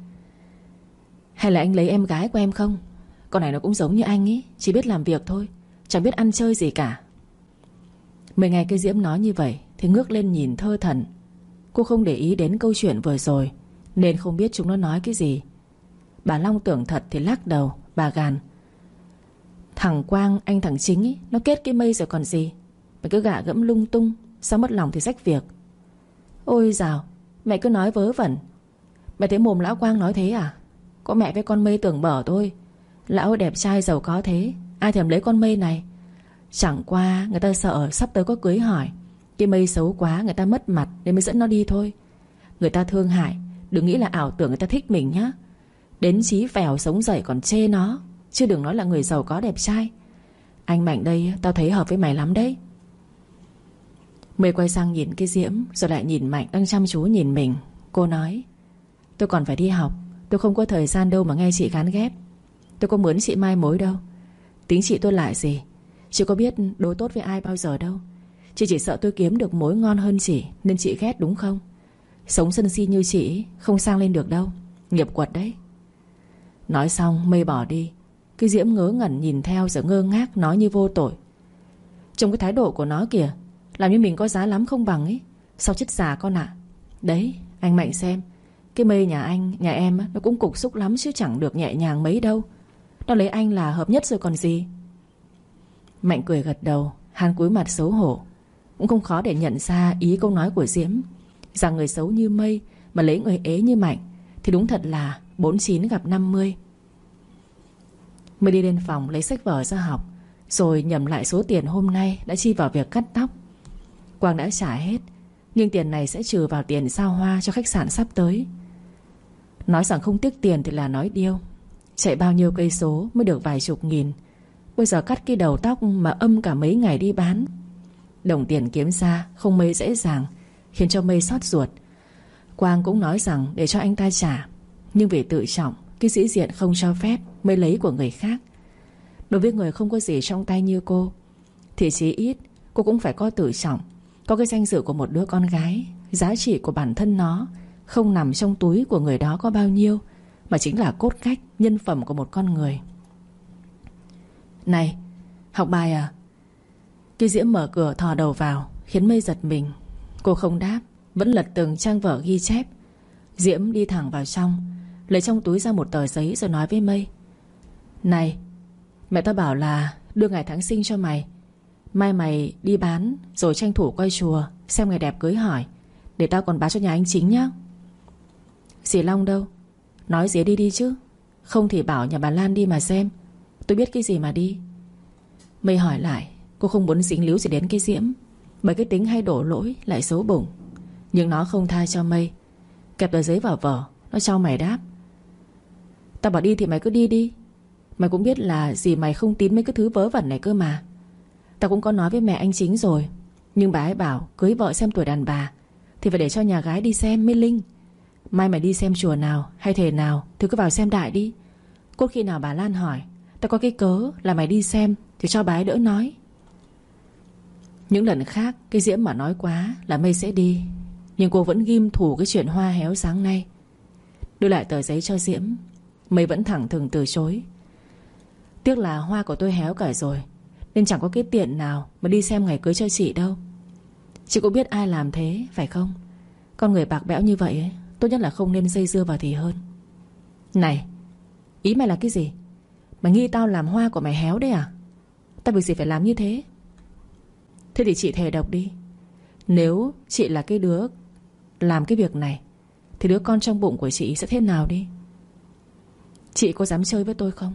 [SPEAKER 1] Hay là anh lấy em gái của em không? Con này nó cũng giống như anh ấy, chỉ biết làm việc thôi, chẳng biết ăn chơi gì cả. Mấy ngày cái Diễm nói như vậy thì ngước lên nhìn thơ thẩn. Cô không để ý đến câu chuyện vừa rồi nên không biết chúng nó nói cái gì. Bà Long tưởng thật thì lắc đầu. Bà gàn: Thằng Quang, anh thằng Chính ấy, nó kết cái mây rồi còn gì. Mày cứ gạ gẫm lung tung, sao mất lòng thì rách việc. Ôi dào, mẹ cứ nói vớ vẩn. Mẹ thấy mồm lão Quang nói thế à? Có mẹ với con mây tưởng bở thôi. Lão đẹp trai giàu có thế, ai thèm lấy con mây này. Chẳng qua người ta sợ sắp tới có cưới hỏi, cái mây xấu quá người ta mất mặt nên mới dẫn nó đi thôi. Người ta thương hại, đừng nghĩ là ảo tưởng người ta thích mình nhá. Đến chí phèo sống dậy còn chê nó, chứ đừng nói là người giàu có đẹp trai. Anh Mạnh đây tao thấy hợp với mày lắm đấy. Mây quay sang nhìn cái Diễm rồi lại nhìn Mạnh đang chăm chú nhìn mình. Cô nói: Tôi còn phải đi học, tôi không có thời gian đâu mà nghe chị gán ghép. Tôi có muốn chị mai mối đâu. Tính chị tôi lại gì, chị có biết đối tốt với ai bao giờ đâu. Chị chỉ sợ tôi kiếm được mối ngon hơn chị nên chị ghét đúng không? Sống sân si như chị không sang lên được đâu, nghiệp quật đấy. Nói xong Mây bỏ đi. Cái Diễm ngớ ngẩn nhìn theo rồi ngơ ngác nói như vô tội: Trong cái thái độ của nó kìa, làm như mình có giá lắm không bằng ấy. Sao chết già con ạ. Đấy anh Mạnh xem, cái Mây nhà anh, nhà em á, nó cũng cục xúc lắm chứ chẳng được nhẹ nhàng mấy đâu. Nó lấy anh là hợp nhất rồi còn gì. Mạnh cười gật đầu. Hắn cúi mặt xấu hổ. Cũng không khó để nhận ra ý câu nói của Diễm, rằng người xấu như Mây mà lấy người ế như Mạnh thì đúng thật là 49 gặp 50. Mây đi lên phòng lấy sách vở ra học, rồi nhẩm lại số tiền hôm nay đã chi vào việc cắt tóc. Quang đã trả hết, nhưng tiền này sẽ trừ vào tiền sao hoa cho khách sạn sắp tới. Nói rằng không tiếc tiền thì là nói điêu. Chạy bao nhiêu cây số mới được vài chục nghìn. Bây giờ cắt cái đầu tóc mà âm cả mấy ngày đi bán. Đồng tiền kiếm ra không mấy dễ dàng, khiến cho Mây xót ruột. Quang cũng nói rằng để cho anh ta trả, nhưng vì tự trọng, cái sĩ diện không cho phép mới lấy của người khác. Đối với người không có gì trong tay như cô thì chí ít cô cũng phải có tự trọng, có cái danh dự của một đứa con gái. Giá trị của bản thân nó không nằm trong túi của người đó có bao nhiêu, mà chính là cốt cách, nhân phẩm của một con người. Này, học bài à? Cái Diễm mở cửa thò đầu vào, khiến Mây giật mình. Cô không đáp, vẫn lật từng trang vở ghi chép. Diễm đi thẳng vào trong, lấy trong túi ra một tờ giấy rồi nói với Mây: Này, mẹ tao bảo là đưa ngày tháng sinh cho mày. Mai mày đi bán rồi tranh thủ quay chùa xem ngày đẹp cưới hỏi, để tao còn báo cho nhà anh Chính nhá. Dì Long đâu? Nói dì đi đi chứ. Không thì bảo nhà bà Lan đi mà xem. Tôi biết cái gì mà đi. Mây hỏi lại. Cô không muốn dính líu gì đến cái Diễm, bởi cái tính hay đổ lỗi lại xấu bụng. Nhưng nó không tha cho Mây. Kẹp tờ giấy vào vở, nó cho mày đáp: Tao bảo đi thì mày cứ đi đi. Mày cũng biết là dì mày không tín mấy cái thứ vớ vẩn này cơ mà. Tao cũng có nói với mẹ anh Chính rồi, nhưng bà ấy bảo cưới vợ xem tuổi đàn bà thì phải để cho nhà gái đi xem mới linh. Mai mày đi xem chùa nào hay thề nào thì cứ vào xem đại đi. Cốt khi nào bà Lan hỏi, tao có cái cớ là mày đi xem thì cho bà ấy đỡ nói. Những lần khác cái Diễm mà nói quá là Mây sẽ đi, nhưng cô vẫn ghim thủ cái chuyện hoa héo sáng nay. Đưa lại tờ giấy cho Diễm, Mây vẫn thẳng thừng từ chối. Tiếc là hoa của tôi héo cả rồi, nên chẳng có cái tiện nào mà đi xem ngày cưới cho chị đâu. Chị cũng biết ai làm thế phải không? Con người bạc bẽo như vậy ấy, tốt nhất là không nên dây dưa vào thì hơn. Này, ý mày là cái gì? Mày nghi tao làm hoa của mày héo đấy à? Tao việc gì phải làm như thế? Thế thì chị thề độc đi. Nếu chị là cái đứa làm cái việc này thì đứa con trong bụng của chị sẽ thế nào đi? Chị có dám chơi với tôi không?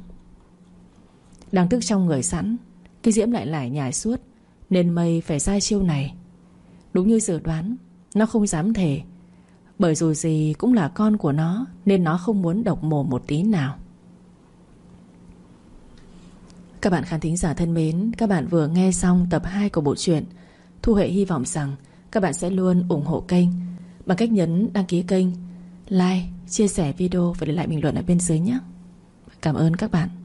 [SPEAKER 1] Đang tức trong người sẵn, cái Diễm lại lải nhải suốt, nên Mây phải ra chiêu này. Đúng như dự đoán, nó không dám thề, bởi dù gì cũng là con của nó, nên nó không muốn độc mồm một tí nào. Các bạn khán thính giả thân mến, các bạn vừa nghe xong tập 2 của bộ truyện. Thu Huệ hy vọng rằng các bạn sẽ luôn ủng hộ kênh bằng cách nhấn đăng ký kênh, like, chia sẻ video và để lại bình luận ở bên dưới nhé. Cảm ơn các bạn.